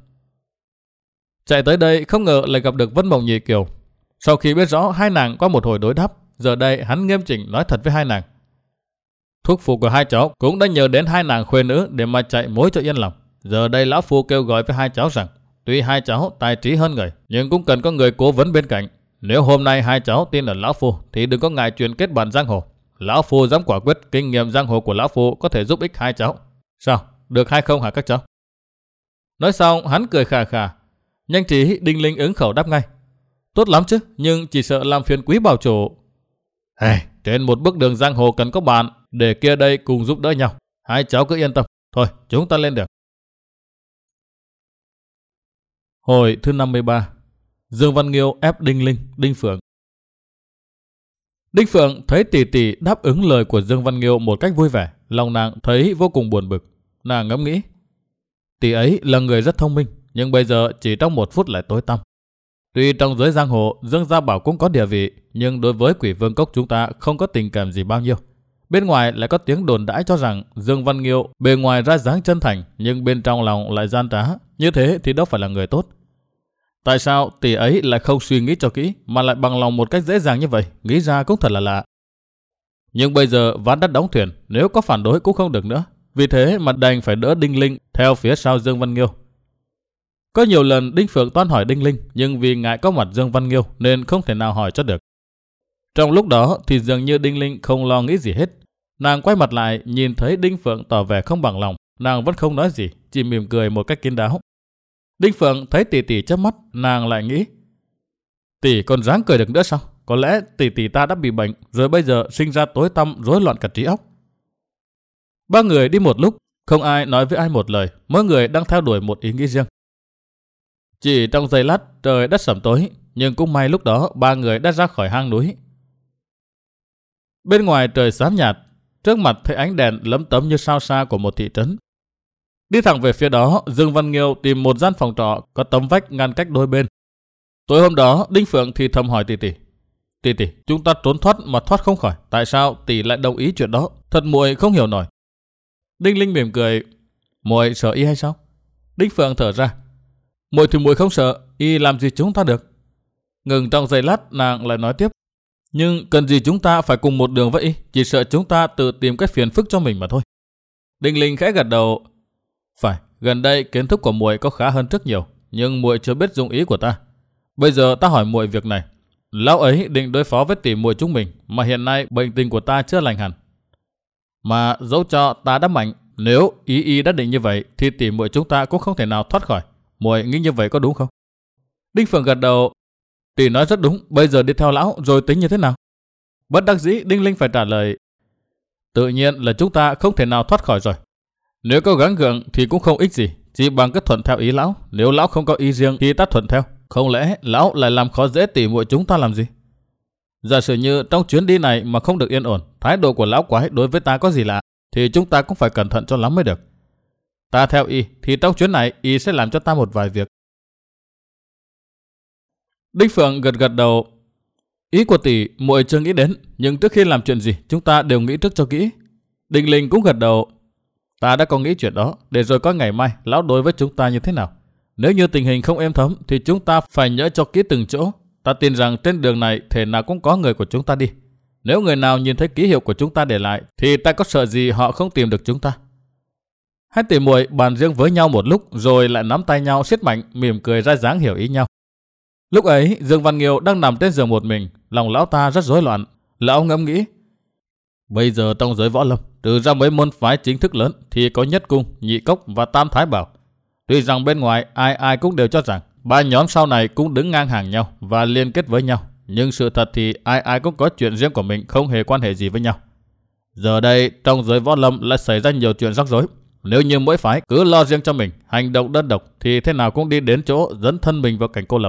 [SPEAKER 1] Chạy tới đây không ngờ lại gặp được Vân Mộng Nhị Kiều. Sau khi biết rõ hai nàng qua một hồi đối đáp, giờ đây hắn nghiêm chỉnh nói thật với hai nàng. Thúc phụ của hai cháu cũng đã nhờ đến hai nàng khuê nữ để mà chạy mối cho yên lòng. Giờ đây lão phu kêu gọi với hai cháu rằng, tuy hai cháu tài trí hơn người, nhưng cũng cần có người cố vấn bên cạnh. Nếu hôm nay hai cháu tin ở lão phu thì đừng có ngại chuyện kết bạn giang hồ. Lão phu dám quả quyết kinh nghiệm giang hồ của lão phu có thể giúp ích hai cháu. Sao, được hay không hả các cháu? Nói xong hắn cười khà khà. Nhanh trí Đinh Linh ứng khẩu đáp ngay. Tốt lắm chứ, nhưng chỉ sợ làm phiền quý bảo chủ. Hey, trên một bước đường giang hồ cần có bạn, để kia đây cùng giúp đỡ nhau. Hai cháu cứ yên tâm. Thôi, chúng ta lên đường. Hồi thứ năm mươi ba. Dương Văn Nghiêu ép Đinh Linh, Đinh Phượng. Đinh Phượng thấy tỷ tỷ đáp ứng lời của Dương Văn Nghiêu một cách vui vẻ, lòng nàng thấy vô cùng buồn bực. Nàng ngẫm nghĩ, tỷ ấy là người rất thông minh, nhưng bây giờ chỉ trong một phút lại tối tăm. Tuy trong giới giang hồ Dương Gia Bảo cũng có địa vị, nhưng đối với Quỷ Vương Cốc chúng ta không có tình cảm gì bao nhiêu. Bên ngoài lại có tiếng đồn đãi cho rằng Dương Văn Nghiêu bề ngoài ra dáng chân thành, nhưng bên trong lòng lại gian trá. Như thế thì đâu phải là người tốt. Tại sao tỷ ấy lại không suy nghĩ cho kỹ mà lại bằng lòng một cách dễ dàng như vậy? Nghĩ ra cũng thật là lạ. Nhưng bây giờ ván đã đóng thuyền, nếu có phản đối cũng không được nữa. Vì thế mà đành phải đỡ Đinh Linh theo phía sau Dương Văn Nghiêu. Có nhiều lần Đinh Phượng toan hỏi Đinh Linh, nhưng vì ngại có mặt Dương Văn Nghiêu nên không thể nào hỏi cho được. Trong lúc đó thì dường như Đinh Linh không lo nghĩ gì hết. Nàng quay mặt lại nhìn thấy Đinh Phượng tỏ vẻ không bằng lòng, nàng vẫn không nói gì, chỉ mỉm cười một cách kín đáo. Đinh Phượng thấy tỷ tỷ chớp mắt, nàng lại nghĩ, tỷ còn dáng cười được nữa sao? Có lẽ tỷ tỷ ta đã bị bệnh, rồi bây giờ sinh ra tối tăm rối loạn cả trí óc. Ba người đi một lúc, không ai nói với ai một lời, mỗi người đang theo đuổi một ý nghĩ riêng. Chỉ trong giây lát trời đất sẩm tối, nhưng cũng may lúc đó ba người đã ra khỏi hang núi. Bên ngoài trời xám nhạt, trước mặt thấy ánh đèn lấm tấm như sao xa của một thị trấn. Đi thẳng về phía đó, Dương Văn Nghiêu tìm một gian phòng trọ có tấm vách ngăn cách đôi bên. Tối hôm đó, Đinh Phượng thì thầm hỏi tỷ tỷ. Tỷ tỷ, chúng ta trốn thoát mà thoát không khỏi, tại sao tỷ lại đồng ý chuyện đó? Thật muội không hiểu nổi. Đinh Linh mỉm cười, muội sợ y hay sao? Đinh Phượng thở ra, muội thì muội không sợ, y làm gì chúng ta được. Ngừng trong giây lát, nàng lại nói tiếp, nhưng cần gì chúng ta phải cùng một đường với y, chỉ sợ chúng ta tự tìm cách phiền phức cho mình mà thôi. Đinh Linh khẽ gật đầu, phải, gần đây kiến thức của muội có khá hơn rất nhiều, nhưng muội chưa biết dụng ý của ta. Bây giờ ta hỏi muội việc này, lão ấy định đối phó với tỷ muội chúng mình, mà hiện nay bệnh tình của ta chưa lành hẳn. Mà dẫu cho ta đã mạnh, nếu ý y đã định như vậy thì tỷ muội chúng ta cũng không thể nào thoát khỏi. Muội nghĩ như vậy có đúng không? Đinh Phượng gật đầu, tỷ nói rất đúng, bây giờ đi theo lão rồi tính như thế nào? Bất đắc dĩ Đinh Linh phải trả lời, tự nhiên là chúng ta không thể nào thoát khỏi rồi. Nếu có gắng gượng thì cũng không ích gì, chỉ bằng cứ thuận theo ý lão. Nếu lão không có ý riêng thì ta thuận theo. Không lẽ lão lại làm khó dễ tỷ muội chúng ta làm gì? Giả sử như trong chuyến đi này mà không được yên ổn, thái độ của lão quái đối với ta có gì lạ, thì chúng ta cũng phải cẩn thận cho lắm mới được. Ta theo y thì trong chuyến này y sẽ làm cho ta một vài việc. Đinh Phượng gật gật đầu, ý của tỷ muội chưa nghĩ đến, nhưng trước khi làm chuyện gì chúng ta đều nghĩ trước cho kỹ. Đinh Linh cũng gật đầu, ta đã có nghĩ chuyện đó, để rồi có ngày mai lão đối với chúng ta như thế nào. Nếu như tình hình không êm thấm thì chúng ta phải nhớ cho kỹ từng chỗ. Ta tin rằng trên đường này thể nào cũng có người của chúng ta đi. Nếu người nào nhìn thấy ký hiệu của chúng ta để lại thì ta có sợ gì họ không tìm được chúng ta. Hai tỷ muội bàn riêng với nhau một lúc rồi lại nắm tay nhau siết mạnh, mỉm cười ra dáng hiểu ý nhau. Lúc ấy Dương Văn Nghiêu đang nằm trên giường một mình, lòng lão ta rất rối loạn. Lão ngẫm nghĩ, bây giờ trong giới võ lâm, trừ ra mấy môn phái chính thức lớn thì có Nhất Cung, Nhị Cốc và Tam Thái Bảo. Tuy rằng bên ngoài ai ai cũng đều cho rằng ba nhóm sau này cũng đứng ngang hàng nhau và liên kết với nhau, nhưng sự thật thì ai ai cũng có chuyện riêng của mình, không hề quan hệ gì với nhau. Giờ đây trong giới võ lâm lại xảy ra nhiều chuyện rắc rối. Nếu như mỗi phái cứ lo riêng cho mình, hành động đơn độc thì thế nào cũng đi đến chỗ dẫn thân mình vào cảnh cô lập.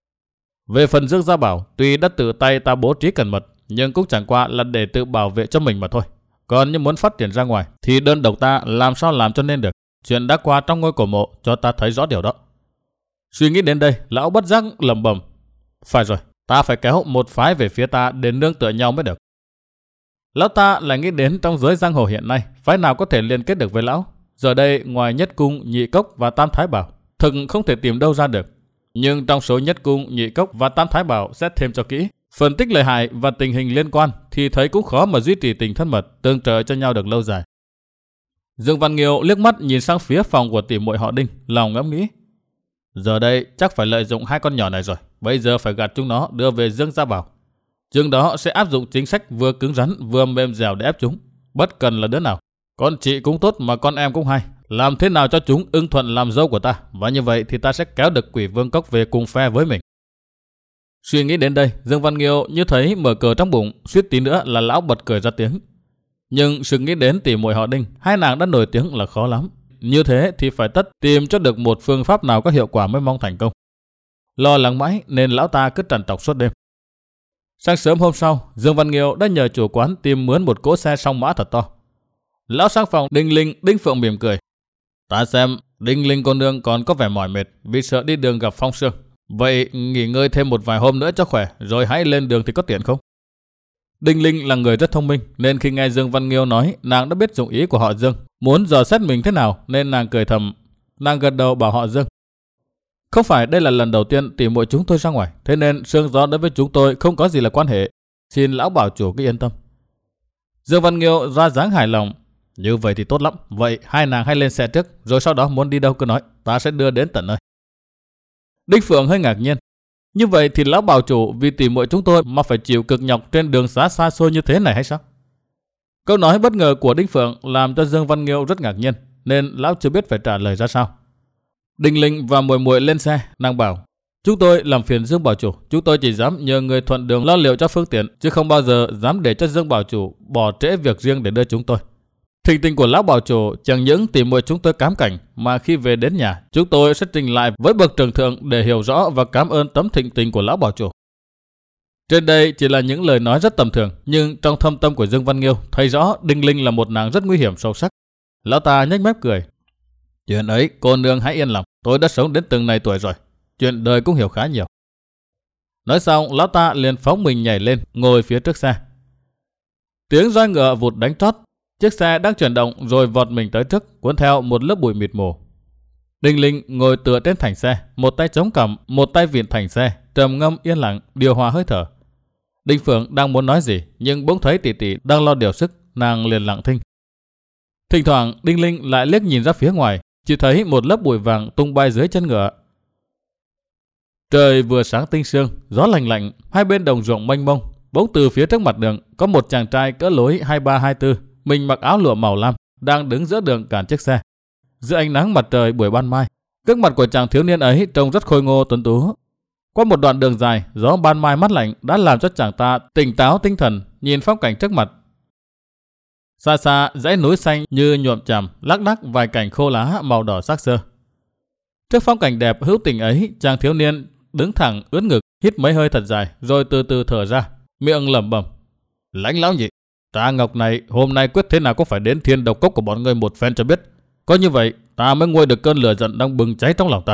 [SPEAKER 1] Về phần Dương Gia Bảo, tuy đã tự tay ta bố trí cẩn mật, nhưng cũng chẳng qua là để tự bảo vệ cho mình mà thôi. Còn như muốn phát triển ra ngoài thì đơn độc ta làm sao làm cho nên được. Chuyện đã qua trong ngôi cổ mộ cho ta thấy rõ điều đó. Suy nghĩ đến đây, lão bất giác lẩm bẩm, phải rồi, ta phải kéo một phái về phía ta để nương tựa nhau mới được. Lão ta lại nghĩ đến trong giới giang hồ hiện nay, phái nào có thể liên kết được với lão. Giờ đây ngoài Nhất Cung, Nhị Cốc và Tam Thái Bảo, thực không thể tìm đâu ra được. Nhưng trong số Nhất Cung, Nhị Cốc và Tam Thái Bảo xét thêm cho kỹ, phân tích lợi hại và tình hình liên quan thì thấy cũng khó mà duy trì tình thân mật, tương trợ cho nhau được lâu dài. Dương Văn Nghiêu liếc mắt nhìn sang phía phòng của tỷ muội họ Đinh, lòng ngẫm nghĩ, giờ đây chắc phải lợi dụng hai con nhỏ này rồi, bây giờ phải gạt chúng nó đưa về Dương Gia Bảo. Chừng đó sẽ áp dụng chính sách vừa cứng rắn vừa mềm dẻo để ép chúng, bất cần là đứa nào. Con chị cũng tốt mà con em cũng hay, làm thế nào cho chúng ưng thuận làm dâu của ta, và như vậy thì ta sẽ kéo được Quỷ Vương Cốc về cùng phe với mình. Suy nghĩ đến đây, Dương Văn Nghiêu như thấy mở cờ trong bụng, suýt tí nữa là lão bật cười ra tiếng. Nhưng sự nghĩ đến tỷ muội họ Đinh, hai nàng đã nổi tiếng là khó lắm. Như thế thì phải tất tìm cho được một phương pháp nào có hiệu quả mới mong thành công. Lo lắng mãi nên lão ta cứ trằn trọc suốt đêm. Sáng sớm hôm sau, Dương Văn Nghiêu đã nhờ chủ quán tìm mướn một cỗ xe song mã thật to. Lão sang phòng Đinh Linh, Đinh Phượng mỉm cười. Ta xem Đinh Linh cô nương còn có vẻ mỏi mệt vì sợ đi đường gặp phong sương. Vậy nghỉ ngơi thêm một vài hôm nữa cho khỏe, rồi hãy lên đường thì có tiện không? Đinh Linh là người rất thông minh, nên khi nghe Dương Văn Nghiêu nói, nàng đã biết dụng ý của họ Dương, muốn dò xét mình thế nào, nên nàng cười thầm. Nàng gật đầu bảo họ Dương, không phải đây là lần đầu tiên tỷ muội chúng tôi ra ngoài, thế nên sương gió đối với chúng tôi không có gì là quan hệ. Xin lão bảo chủ cứ yên tâm. Dương Văn Nghiêu ra dáng hài lòng. Như vậy thì tốt lắm, vậy hai nàng hãy lên xe trước, rồi sau đó muốn đi đâu cứ nói, ta sẽ đưa đến tận nơi. Đinh Phượng hơi ngạc nhiên. Như vậy thì lão bảo chủ vì tỷ muội chúng tôi mà phải chịu cực nhọc trên đường xá xa xôi như thế này hay sao? Câu nói bất ngờ của Đinh Phượng làm cho Dương Văn Nghiêu rất ngạc nhiên. nên lão chưa biết phải trả lời ra sao. Đinh Linh và muội muội lên xe, nàng bảo: chúng tôi làm phiền Dương bảo chủ, chúng tôi chỉ dám nhờ người thuận đường lo liệu cho phương tiện, chứ không bao giờ dám để cho Dương bảo chủ bỏ trễ việc riêng để đưa chúng tôi. Thịnh tình của lão bảo chủ chẳng những tìm muội chúng tôi cám cảnh, mà khi về đến nhà, chúng tôi sẽ trình lại với bậc trưởng thượng để hiểu rõ và cảm ơn tấm thịnh tình của lão bảo chủ. Trên đây chỉ là những lời nói rất tầm thường, nhưng trong thâm tâm của Dương Văn Nghiêu thấy rõ Đinh Linh là một nàng rất nguy hiểm sâu sắc. Lão ta nhếch mép cười: chuyện ấy cô nương hãy yên lòng, tôi đã sống đến từng này tuổi rồi, chuyện đời cũng hiểu khá nhiều. Nói xong, lão ta liền phóng mình nhảy lên, ngồi phía trước xe. Tiếng roi ngựa vụt đánh trót, chiếc xe đang chuyển động rồi vọt mình tới trước, cuốn theo một lớp bụi mịt mù. Đinh Linh ngồi tựa trên thành xe, một tay chống cằm, một tay vịn thành xe, trầm ngâm yên lặng, điều hòa hơi thở. Đinh Phượng đang muốn nói gì, nhưng bỗng thấy tỷ tỷ đang lo điều sức, nàng liền lặng thinh. Thỉnh thoảng Đinh Linh lại liếc nhìn ra phía ngoài, chỉ thấy một lớp bụi vàng tung bay dưới chân ngựa. Trời vừa sáng tinh sương, gió lạnh lạnh, hai bên đồng ruộng mênh mông. Bỗng từ phía trước mặt đường có một chàng trai cỡ lối hai ba hai tư, mình mặc áo lụa màu lam, đang đứng giữa đường cản chiếc xe. Dưới ánh nắng mặt trời buổi ban mai, gương mặt của chàng thiếu niên ấy trông rất khôi ngô tuấn tú. Qua một đoạn đường dài, gió ban mai mát lạnh đã làm cho chàng ta tỉnh táo tinh thần, nhìn phong cảnh trước mặt. Xa xa dãy núi xanh như nhuộm chàm, lác đác vài cành khô lá màu đỏ xác xơ. Trước phong cảnh đẹp hữu tình ấy, chàng thiếu niên đứng thẳng ướn ngực, hít mấy hơi thật dài, rồi từ từ thở ra, miệng lẩm bẩm: lãnh lão nhị, ta Ngọc này hôm nay quyết thế nào cũng phải đến thiên độc cốc của bọn người một phen cho biết. Có như vậy ta mới nguôi được cơn lửa giận đang bừng cháy trong lòng ta.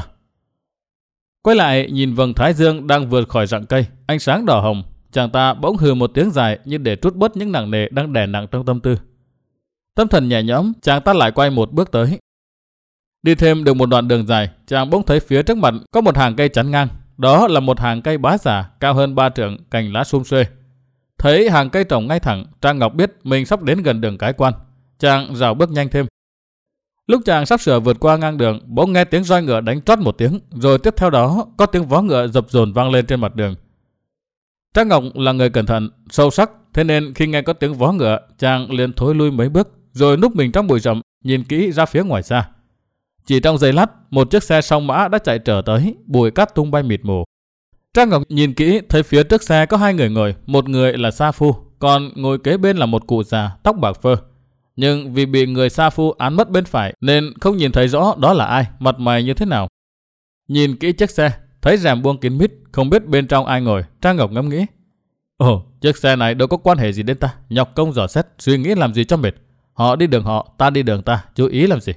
[SPEAKER 1] Quay lại nhìn vầng thái dương đang vượt khỏi rặng cây, ánh sáng đỏ hồng, chàng ta bỗng hừ một tiếng dài như để trút bớt những nặng nề đang đè nặng trong tâm tư. Tâm thần nhẹ nhõm, chàng ta lại quay một bước tới. Đi thêm được một đoạn đường dài, chàng bỗng thấy phía trước mặt có một hàng cây chắn ngang. Đó là một hàng cây bá già cao hơn ba trượng, cành lá sum xuê. Thấy hàng cây trồng ngay thẳng, Trang Ngọc biết mình sắp đến gần đường cái quan. Chàng rảo bước nhanh thêm. Lúc chàng sắp sửa vượt qua ngang đường, bỗng nghe tiếng roi ngựa đánh trót một tiếng, rồi tiếp theo đó có tiếng vó ngựa dập dồn vang lên trên mặt đường. Trang Ngọc là người cẩn thận, sâu sắc, thế nên khi nghe có tiếng vó ngựa, chàng liền thối lui mấy bước, rồi núp mình trong bụi rậm, nhìn kỹ ra phía ngoài xa. Chỉ trong giây lát, một chiếc xe song mã đã chạy trở tới, bụi cát tung bay mịt mù. Trang Ngọc nhìn kỹ thấy phía trước xe có hai người ngồi, một người là sa phu, còn ngồi kế bên là một cụ già tóc bạc phơ. Nhưng vì bị người sa phu án mất bên phải nên không nhìn thấy rõ đó là ai, mặt mày như thế nào. Nhìn kỹ chiếc xe, thấy rèm buông kín mít, không biết bên trong ai ngồi, Trang Ngọc ngẫm nghĩ: ồ, chiếc xe này đâu có quan hệ gì đến ta, nhọc công dò xét, suy nghĩ làm gì cho mệt. Họ đi đường họ, ta đi đường ta, chú ý làm gì.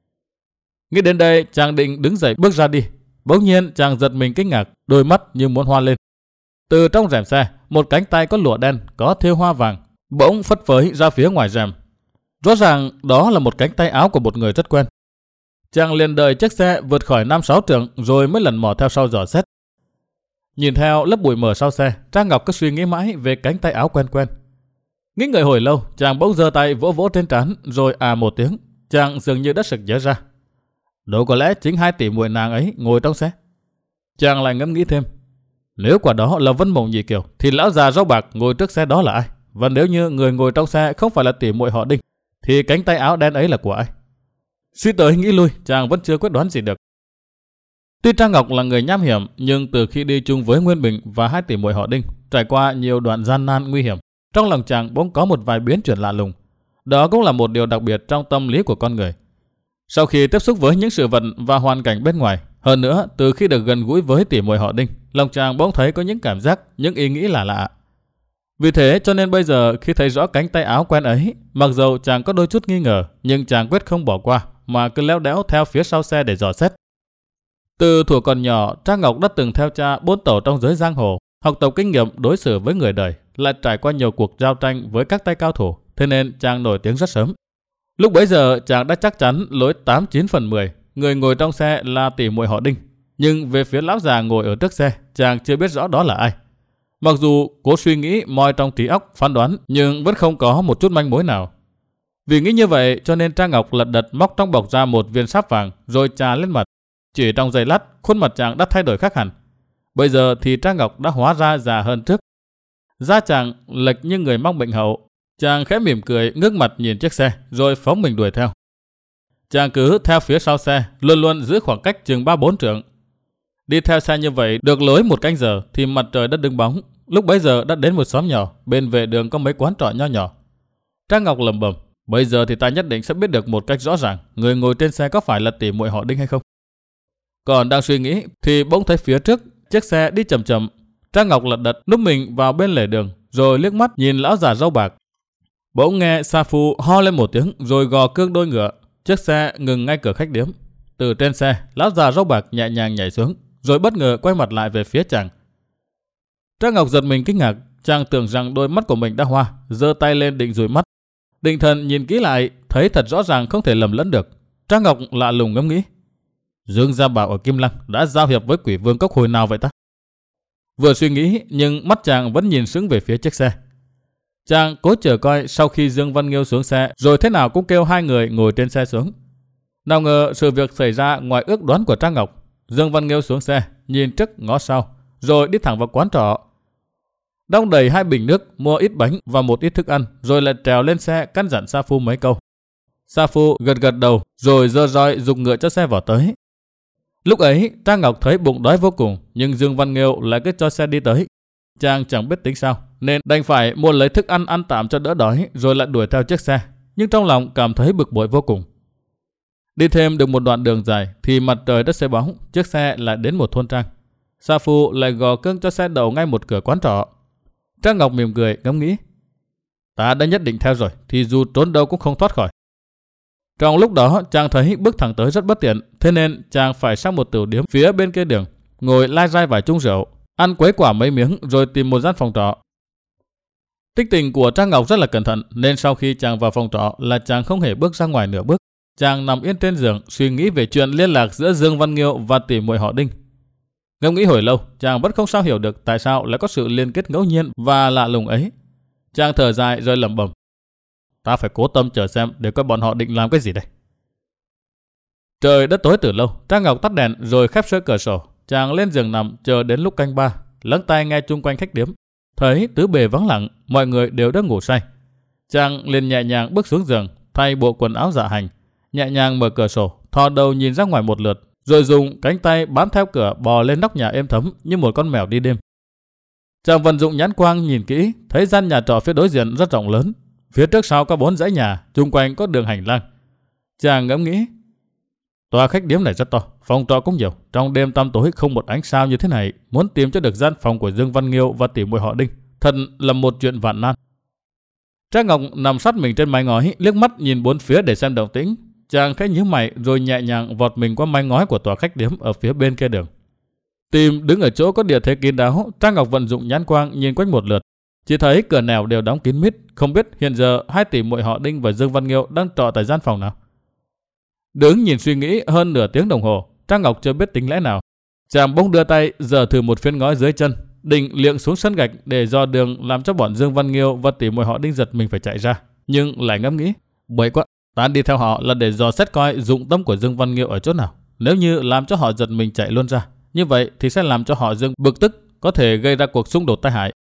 [SPEAKER 1] Nghĩ đến đây, chàng định đứng dậy bước ra đi. Bỗng nhiên chàng giật mình kinh ngạc, đôi mắt như muốn hoa lên. Từ trong rèm xe, một cánh tay có lụa đen, có thêu hoa vàng, bỗng phất phới ra phía ngoài rèm. Rõ ràng đó là một cánh tay áo của một người rất quen. Chàng liền đợi chiếc xe vượt khỏi năm sáu trượng rồi mới lần mò theo sau dò xét. Nhìn theo lớp bụi mờ sau xe, Trang Ngọc cứ suy nghĩ mãi về cánh tay áo quen quen. Nghĩ ngợi hồi lâu, chàng bỗng giơ tay vỗ vỗ trên trán, rồi à một tiếng, chàng dường như đã sực nhớ ra. Đâu có lẽ chính hai tỷ muội nàng ấy ngồi trong xe. Chàng lại ngẫm nghĩ thêm, nếu quả đó là Vân Mộng Nhị Kiều thì lão già râu bạc ngồi trước xe đó là ai? Và nếu như người ngồi trong xe không phải là tỷ muội họ Đinh thì cánh tay áo đen ấy là của ai? Suy tới nghĩ lui, chàng vẫn chưa quyết đoán gì được. Tuy Trang Ngọc là người nham hiểm, nhưng từ khi đi chung với Nguyên Bình và hai tỷ muội họ Đinh, trải qua nhiều đoạn gian nan nguy hiểm, trong lòng chàng bỗng có một vài biến chuyển lạ lùng. Đó cũng là một điều đặc biệt trong tâm lý của con người. Sau khi tiếp xúc với những sự vật và hoàn cảnh bên ngoài, hơn nữa từ khi được gần gũi với tỷ muội họ Đinh, lòng chàng bỗng thấy có những cảm giác, những ý nghĩ lạ lạ. Vì thế cho nên bây giờ khi thấy rõ cánh tay áo quen ấy, mặc dầu chàng có đôi chút nghi ngờ, nhưng chàng quyết không bỏ qua mà cứ léo đéo theo phía sau xe để dò xét. Từ thuở còn nhỏ, Trang Ngọc đã từng theo cha bốn tẩu trong giới giang hồ, học tập kinh nghiệm đối xử với người đời, lại trải qua nhiều cuộc giao tranh với các tay cao thủ, thế nên chàng nổi tiếng rất sớm. Lúc bấy giờ chàng đã chắc chắn lối tám chín phần mười người ngồi trong xe là tỷ muội họ Đinh, nhưng về phía lão già ngồi ở trước xe, chàng chưa biết rõ đó là ai. Mặc dù cố suy nghĩ moi trong trí óc phán đoán, nhưng vẫn không có một chút manh mối nào. Vì nghĩ như vậy cho nên Trang Ngọc lật đật móc trong bọc ra một viên sáp vàng rồi chà lên mặt. Chỉ trong giây lát, khuôn mặt chàng đã thay đổi khác hẳn. Bây giờ thì Trang Ngọc đã hóa ra già hơn trước. Da chàng lệch như người mắc bệnh hậu. Chàng khẽ mỉm cười, ngước mặt nhìn chiếc xe rồi phóng mình đuổi theo. Chàng cứ theo phía sau xe, luôn luôn giữ khoảng cách chừng ba bốn trượng. Đi theo xe như vậy được lối một canh giờ thì mặt trời đã đứng bóng. Lúc bấy giờ đã đến một xóm nhỏ, bên vệ đường có mấy quán trọ nho nhỏ. Trang Ngọc lẩm bẩm, bây giờ thì ta nhất định sẽ biết được một cách rõ ràng người ngồi trên xe có phải là tỷ muội họ Đinh hay không. Còn đang suy nghĩ thì bỗng thấy phía trước chiếc xe đi chậm chậm. Trang Ngọc lật đật núp mình vào bên lề đường, rồi liếc mắt nhìn lão già râu bạc. Bỗng nghe Sa Phu ho lên một tiếng rồi gò cương đôi ngựa. Chiếc xe ngừng ngay cửa khách điếm. Từ trên xe, lão già râu bạc nhẹ nhàng nhảy xuống, rồi bất ngờ quay mặt lại về phía chàng. Trang Ngọc giật mình kinh ngạc, chàng tưởng rằng đôi mắt của mình đã hoa, giơ tay lên định dụi mắt. Định thần nhìn kỹ lại, thấy thật rõ ràng không thể lầm lẫn được. Trang Ngọc lạ lùng ngẫm nghĩ, Dương Gia Bảo ở Kim Lăng đã giao hiệp với Quỷ Vương Cốc hồi nào vậy ta? Vừa suy nghĩ nhưng mắt chàng vẫn nhìn sững về phía chiếc xe. Chàng cố chờ coi sau khi Dương Văn Nghiêu xuống xe rồi thế nào cũng kêu hai người ngồi trên xe xuống. Nào ngờ sự việc xảy ra ngoài ước đoán của Trang Ngọc. Dương Văn Nghiêu xuống xe, nhìn trước ngó sau, rồi đi thẳng vào quán trọ. Đong đầy hai bình nước, mua ít bánh và một ít thức ăn, rồi lại trèo lên xe căn dặn Sa Phu mấy câu. Sa Phu gật gật đầu, rồi giơ roi giục ngựa cho xe vào tới. Lúc ấy Trang Ngọc thấy bụng đói vô cùng, nhưng Dương Văn Nghiêu lại cứ cho xe đi tới. Chàng chẳng biết tính sao, nên đành phải mua lấy thức ăn ăn tạm cho đỡ đói, rồi lại đuổi theo chiếc xe. Nhưng trong lòng cảm thấy bực bội vô cùng. Đi thêm được một đoạn đường dài thì mặt trời đã xế bóng, chiếc xe lại đến một thôn trang. Sa Phu lại gò cương cho xe đậu ngay một cửa quán trọ. Trang Ngọc mỉm cười ngẫm nghĩ, ta đã nhất định theo rồi thì dù trốn đâu cũng không thoát khỏi. Trong lúc đó chàng thấy bước thẳng tới rất bất tiện, thế nên chàng phải sang một tiểu điếm phía bên kia đường, ngồi lai rai vài chung rượu, ăn quấy quả mấy miếng rồi tìm một gian phòng trọ. Tích tình của Trang Ngọc rất là cẩn thận, nên sau khi chàng vào phòng trọ là chàng không hề bước ra ngoài nửa bước. Chàng nằm yên trên giường suy nghĩ về chuyện liên lạc giữa Dương Văn Nghiêu và tỷ muội họ Đinh. Ngẫm nghĩ hồi lâu, chàng vẫn không sao hiểu được tại sao lại có sự liên kết ngẫu nhiên và lạ lùng ấy. Chàng thở dài rồi lẩm bẩm, ta phải cố tâm chờ xem để coi bọn họ định làm cái gì đây. Trời đã tối từ lâu, Trang Ngọc tắt đèn rồi khép sơ cửa sổ. Chàng lên giường nằm chờ đến lúc canh ba, lắng tai nghe chung quanh khách điếm. Thấy tứ bề vắng lặng, mọi người đều đã ngủ say. Chàng liền nhẹ nhàng bước xuống giường, thay bộ quần áo dạ hành, nhẹ nhàng mở cửa sổ, thò đầu nhìn ra ngoài một lượt, rồi dùng cánh tay bám theo cửa bò lên nóc nhà êm thấm như một con mèo đi đêm. Chàng vận dụng nhãn quang nhìn kỹ, thấy gian nhà trọ phía đối diện rất rộng lớn. Phía trước sau có bốn dãy nhà, chung quanh có đường hành lang. Chàng ngẫm nghĩ, tòa khách điếm này rất to, phòng trọ cũng nhiều. Trong đêm tăm tối không một ánh sao như thế này, muốn tìm cho được gian phòng của Dương Văn Nghiêu và tỷ muội họ Đinh, thật là một chuyện vạn nan. Trang Ngọc nằm sát mình trên mái ngói, liếc mắt nhìn bốn phía để xem động tĩnh. Chàng khẽ nhíu mày rồi nhẹ nhàng vọt mình qua mái ngói của tòa khách điếm ở phía bên kia đường. Tìm đứng ở chỗ có địa thế kín đáo, Trang Ngọc vận dụng nhãn quang nhìn quanh một lượt, chỉ thấy cửa nẻo đều đóng kín mít, không biết hiện giờ hai tỷ muội họ Đinh và Dương Văn Nghiêu đang trọ tại gian phòng nào. Đứng nhìn suy nghĩ hơn nửa tiếng đồng hồ, Trang Ngọc chưa biết tính lẽ nào. Chàng bỗng đưa tay giở thử một phiến ngói dưới chân, định liệng xuống sân gạch để dò đường làm cho bọn Dương Văn Nghiêu và tỷ muội họ Đinh giật mình phải chạy ra, nhưng lại ngẫm nghĩ, bậy quá, ta đi theo họ là để dò xét coi dụng tâm của Dương Văn Nghiêu ở chỗ nào. Nếu như làm cho họ giật mình chạy luôn ra, như vậy thì sẽ làm cho họ Dương bực tức, có thể gây ra cuộc xung đột tai hại.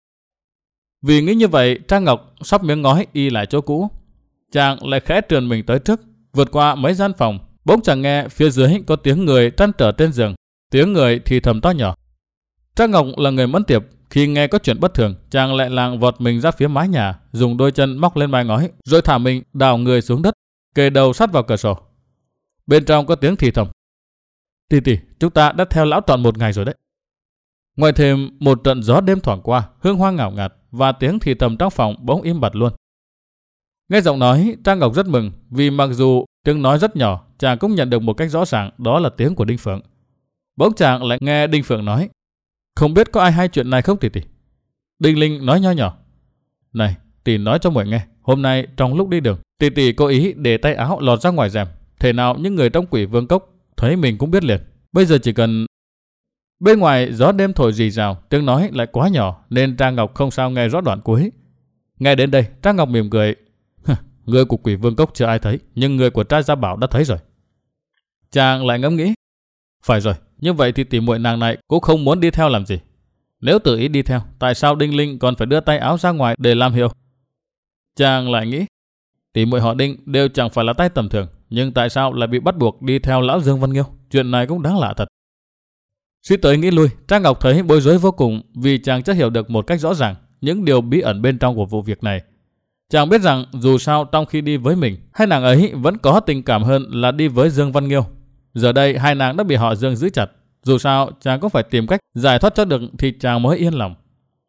[SPEAKER 1] Vì nghĩ như vậy, Trang Ngọc sắp miếng ngói y lại chỗ cũ. Chàng lại khẽ trườn mình tới trước, vượt qua mấy gian phòng, bỗng chàng nghe phía dưới có tiếng người trăn trở trên giường, tiếng người thì thầm to nhỏ. Trang Ngọc là người mẫn tiệp, khi nghe có chuyện bất thường, chàng lại làng vọt mình ra phía mái nhà, dùng đôi chân móc lên mái ngói, rồi thả mình đào người xuống đất, kề đầu sát vào cửa sổ. Bên trong có tiếng thì thầm, tỷ tỷ, chúng ta đã theo lão trọn một ngày rồi đấy. Ngoài thêm một trận gió đêm thoảng qua, hương hoa ngào ngạt và tiếng thì thầm trong phòng bỗng im bặt luôn. Nghe giọng nói, Trang Ngọc rất mừng, vì mặc dù tiếng nói rất nhỏ, chàng cũng nhận được một cách rõ ràng đó là tiếng của Đinh Phượng. Bỗng chàng lại nghe Đinh Phượng nói, không biết có ai hay chuyện này không tỷ tỷ? Đinh Linh nói nho nhỏ, này, tỷ nói cho mọi nghe, hôm nay trong lúc đi đường, tỷ tỷ có ý để tay áo lọt ra ngoài rèm, thể nào những người trong Quỷ Vương Cốc thấy mình cũng biết liền. Bây giờ chỉ cần... Bên ngoài gió đêm thổi rì rào, tiếng nói lại quá nhỏ nên Trang Ngọc không sao nghe rõ đoạn cuối. Nghe đến đây, Trang Ngọc mỉm cười, người của Quỷ Vương Cốc chưa ai thấy, nhưng người của trai Gia Bảo đã thấy rồi. Chàng lại ngẫm nghĩ, phải rồi, như vậy thì tỷ muội nàng này cũng không muốn đi theo làm gì. Nếu tự ý đi theo, tại sao Đinh Linh còn phải đưa tay áo ra ngoài để làm hiệu? Chàng lại nghĩ, tỷ muội họ Đinh đều chẳng phải là tay tầm thường, nhưng tại sao lại bị bắt buộc đi theo lão Dương Văn Nghiêu? Chuyện này cũng đáng lạ thật. Suy tới nghĩ lui, Trang Ngọc thấy bối rối vô cùng vì chàng chưa hiểu được một cách rõ ràng những điều bí ẩn bên trong của vụ việc này. Chàng biết rằng dù sao trong khi đi với mình, hai nàng ấy vẫn có tình cảm hơn là đi với Dương Văn Nghiêu. Giờ đây hai nàng đã bị họ Dương giữ chặt. Dù sao chàng cũng phải tìm cách giải thoát cho được thì chàng mới yên lòng.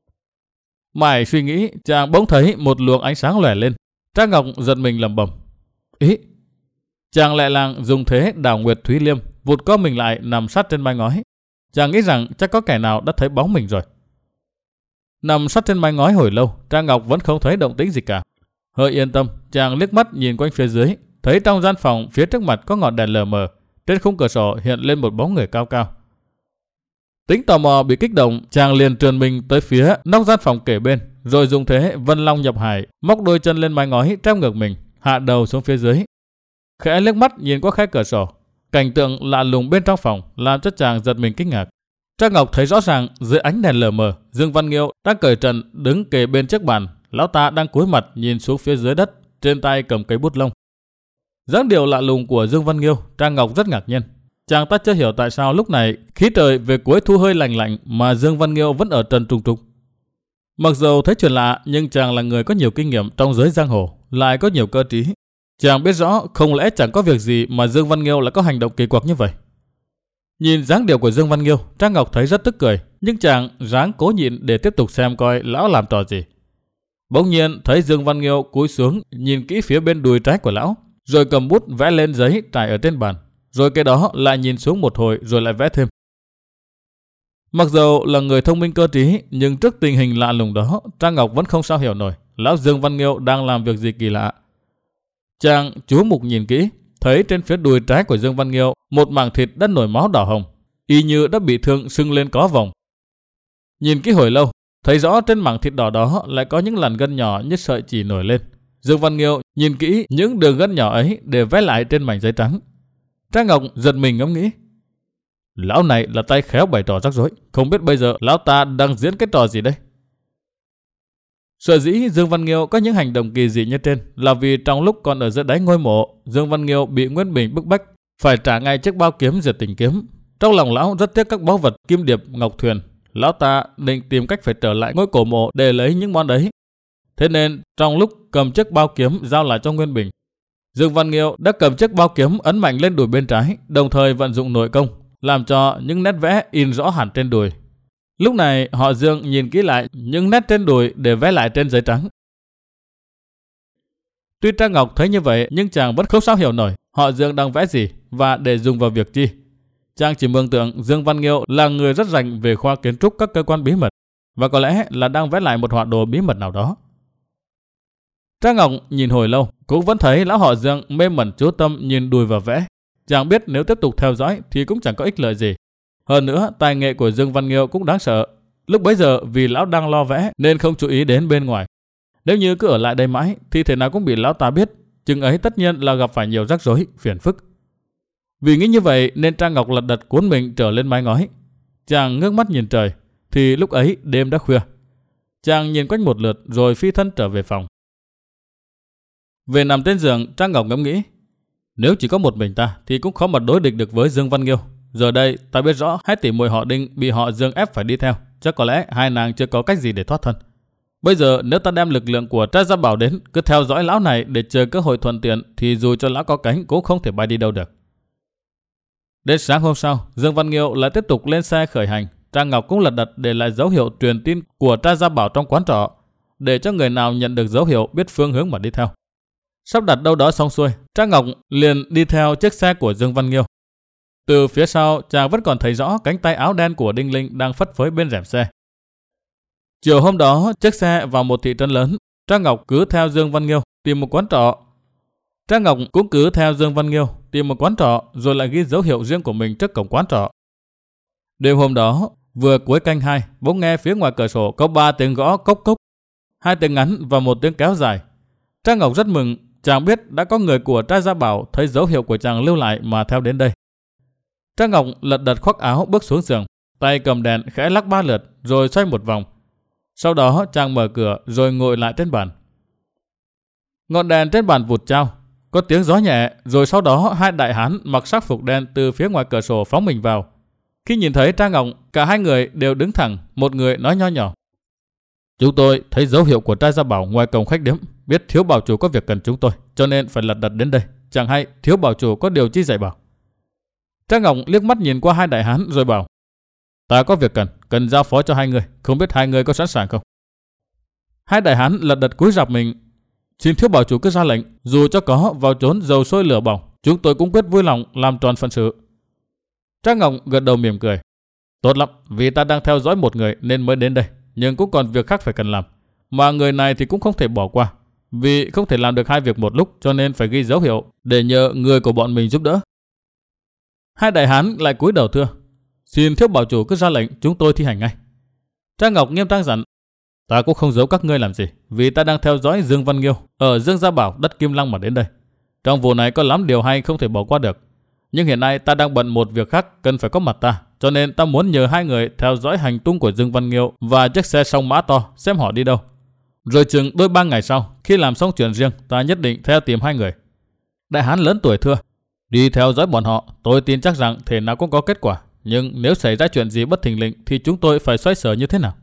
[SPEAKER 1] Mãi suy nghĩ, chàng bỗng thấy một luồng ánh sáng lóe lên. Trang Ngọc giật mình lẩm bẩm. Ý! Chàng lại làng dùng thế đảo Nguyệt Thúy Liêm, vụt co mình lại nằm sát trên mái ngói. Chàng nghĩ rằng chắc có kẻ nào đã thấy bóng mình rồi. Nằm sát trên mái ngói hồi lâu, Trang Ngọc vẫn không thấy động tĩnh gì cả. Hơi yên tâm, chàng liếc mắt nhìn quanh phía dưới, thấy trong gian phòng phía trước mặt có ngọn đèn lờ mờ, trên khung cửa sổ hiện lên một bóng người cao cao. Tính tò mò bị kích động, chàng liền trườn mình tới phía nóc gian phòng kề bên, rồi dùng thế Vân Long nhập hải, móc đôi chân lên mái ngói treo ngược mình, hạ đầu xuống phía dưới. Khẽ liếc mắt nhìn qua khe cửa sổ, cảnh tượng lạ lùng bên trong phòng làm cho chàng giật mình kinh ngạc. Trang Ngọc thấy rõ ràng dưới ánh đèn lờ mờ, Dương Văn Nghiêu đang cởi trần đứng kề bên chiếc bàn, lão ta đang cúi mặt nhìn xuống phía dưới đất, trên tay cầm cây bút lông. Dáng điệu lạ lùng của Dương Văn Nghiêu, Trang Ngọc rất ngạc nhiên. Chàng ta chưa hiểu tại sao lúc này khí trời về cuối thu hơi lạnh lạnh mà Dương Văn Nghiêu vẫn ở trần trùng trục. Mặc dù thấy chuyện lạ nhưng chàng là người có nhiều kinh nghiệm trong giới giang hồ, lại có nhiều cơ trí. Chàng biết rõ không lẽ chẳng có việc gì mà Dương Văn Nghiêu lại có hành động kỳ quặc như vậy. Nhìn dáng điệu của Dương Văn Nghiêu, Trang Ngọc thấy rất tức cười, nhưng chàng ráng cố nhịn để tiếp tục xem coi lão làm trò gì. Bỗng nhiên thấy Dương Văn Nghiêu cúi xuống nhìn kỹ phía bên đùi trái của lão, rồi cầm bút vẽ lên giấy trải ở trên bàn, rồi cái đó lại nhìn xuống một hồi rồi lại vẽ thêm. Mặc dù là người thông minh cơ trí, nhưng trước tình hình lạ lùng đó, Trang Ngọc vẫn không sao hiểu nổi lão Dương Văn Nghiêu đang làm việc gì kỳ lạ. Chàng chú mục nhìn kỹ, thấy trên phía đùi trái của Dương Văn Nghiêu một mảng thịt đã nổi máu đỏ hồng, y như đã bị thương sưng lên có vòng. Nhìn kỹ hồi lâu, thấy rõ trên mảng thịt đỏ đó lại có những làn gân nhỏ như sợi chỉ nổi lên. Dương Văn Nghiêu nhìn kỹ những đường gân nhỏ ấy để vẽ lại trên mảnh giấy trắng. Trang Ngọc giật mình ngẫm nghĩ, lão này là tay khéo bày trò rắc rối, không biết bây giờ lão ta đang diễn cái trò gì đây. Sở dĩ Dương Văn Nghiêu có những hành động kỳ dị như trên là vì trong lúc còn ở dưới đáy ngôi mộ, Dương Văn Nghiêu bị Nguyễn Bình bức bách phải trả ngay chiếc bao kiếm Diệt Tình kiếm. Trong lòng lão rất tiếc các báu vật kim điệp ngọc thuyền, lão ta định tìm cách phải trở lại ngôi cổ mộ để lấy những món đấy. Thế nên trong lúc cầm chiếc bao kiếm giao lại cho Nguyễn Bình, Dương Văn Nghiêu đã cầm chiếc bao kiếm ấn mạnh lên đùi bên trái, đồng thời vận dụng nội công làm cho những nét vẽ in rõ hẳn trên đùi. Lúc này họ Dương nhìn kỹ lại những nét trên đùi để vẽ lại trên giấy trắng. Tuy Trang Ngọc thấy như vậy nhưng chàng vẫn không sao hiểu nổi họ Dương đang vẽ gì và để dùng vào việc chi. Chàng chỉ mường tượng Dương Văn Nghiêu là người rất rành về khoa kiến trúc các cơ quan bí mật và có lẽ là đang vẽ lại một họa đồ bí mật nào đó. Trang Ngọc nhìn hồi lâu cũng vẫn thấy lão họ Dương mê mẩn chú tâm nhìn đùi và vẽ. Chàng biết nếu tiếp tục theo dõi thì cũng chẳng có ích lợi gì. Hơn nữa, tài nghệ của Dương Văn Nghiêu cũng đáng sợ. Lúc bấy giờ vì lão đang lo vẽ nên không chú ý đến bên ngoài. Nếu như cứ ở lại đây mãi thì thể nào cũng bị lão ta biết, chừng ấy tất nhiên là gặp phải nhiều rắc rối, phiền phức. Vì nghĩ như vậy nên Trang Ngọc lật đật cuốn mình trở lên mái ngói. Chàng ngước mắt nhìn trời, thì lúc ấy đêm đã khuya. Chàng nhìn quanh một lượt rồi phi thân trở về phòng. Về nằm trên giường, Trang Ngọc ngẫm nghĩ, nếu chỉ có một mình ta thì cũng khó mà đối địch được với Dương Văn Nghiêu. Giờ đây ta biết rõ hai tỷ muội họ Đinh bị họ Dương ép phải đi theo, chắc có lẽ hai nàng chưa có cách gì để thoát thân. Bây giờ nếu ta đem lực lượng của Tra Gia Bảo đến, cứ theo dõi lão này để chờ cơ hội thuận tiện, thì dù cho lão có cánh cũng không thể bay đi đâu được. Đến sáng hôm sau, Dương Văn Nghiêu lại tiếp tục lên xe khởi hành. Trang Ngọc cũng lật đật để lại dấu hiệu truyền tin của Tra Gia Bảo trong quán trọ, để cho người nào nhận được dấu hiệu biết phương hướng mà đi theo. Sắp đặt đâu đó xong xuôi, Trang Ngọc liền đi theo chiếc xe của Dương Văn Nghiêu. Từ phía sau, chàng vẫn còn thấy rõ cánh tay áo đen của Đinh Linh đang phất phới bên rèm xe. Chiều hôm đó, chiếc xe vào một thị trấn lớn. Trang Ngọc cứ theo Dương Văn Nghiêu tìm một quán trọ. Trang Ngọc cũng cứ theo Dương Văn Nghiêu tìm một quán trọ rồi lại ghi dấu hiệu riêng của mình trước cổng quán trọ. Đêm hôm đó, vừa cuối canh hai, bỗng nghe phía ngoài cửa sổ có ba tiếng gõ cốc cốc, hai tiếng ngắn và một tiếng kéo dài. Trang Ngọc rất mừng, chàng biết đã có người của Tra Gia Bảo thấy dấu hiệu của chàng lưu lại mà theo đến đây. Trang Ngọc lật đật khoác áo bước xuống giường, tay cầm đèn khẽ lắc ba lượt rồi xoay một vòng. Sau đó chàng mở cửa rồi ngồi lại trên bàn. Ngọn đèn trên bàn vụt chao, có tiếng gió nhẹ, rồi sau đó hai đại hán mặc sắc phục đen từ phía ngoài cửa sổ phóng mình vào. Khi nhìn thấy Trang Ngọc, cả hai người đều đứng thẳng, một người nói nho nhỏ: "Chúng tôi thấy dấu hiệu của trai gia bảo ngoài cổng khách điếm, biết thiếu bảo chủ có việc cần chúng tôi, cho nên phải lật đật đến đây. Chẳng hay thiếu bảo chủ có điều chi dạy bảo." Trang Ngọc liếc mắt nhìn qua hai đại hán rồi bảo: "Ta có việc cần, cần giao phó cho hai người, không biết hai người có sẵn sàng không?" Hai đại hán lật đật cúi rạp mình: "Xin thiếu bảo chủ cứ ra lệnh, dù cho có vào chốn dầu sôi lửa bỏng, chúng tôi cũng quyết vui lòng làm tròn phận sự." Trang Ngọc gật đầu mỉm cười: "Tốt lắm, vì ta đang theo dõi một người nên mới đến đây, nhưng cũng còn việc khác phải cần làm, mà người này thì cũng không thể bỏ qua. Vì không thể làm được hai việc một lúc cho nên phải ghi dấu hiệu để nhờ người của bọn mình giúp đỡ." Hai đại hán lại cúi đầu thưa: "Xin thiếu bảo chủ cứ ra lệnh, chúng tôi thi hành ngay." Trang Ngọc nghiêm trang dặn: "Ta cũng không giấu các ngươi làm gì, vì ta đang theo dõi Dương Văn Nghiêu ở Dương Gia Bảo đất Kim Lăng mà đến đây. Trong vụ này có lắm điều hay không thể bỏ qua được, nhưng hiện nay ta đang bận một việc khác cần phải có mặt ta, cho nên ta muốn nhờ hai người theo dõi hành tung của Dương Văn Nghiêu và chiếc xe song mã to xem họ đi đâu. Rồi chừng đôi ba ngày sau, khi làm xong chuyện riêng, ta nhất định theo tìm hai người." Đại hán lớn tuổi thưa: "Đi theo dõi bọn họ, tôi tin chắc rằng thể nào cũng có kết quả, nhưng nếu xảy ra chuyện gì bất thình lình thì chúng tôi phải xoay sở như thế nào?"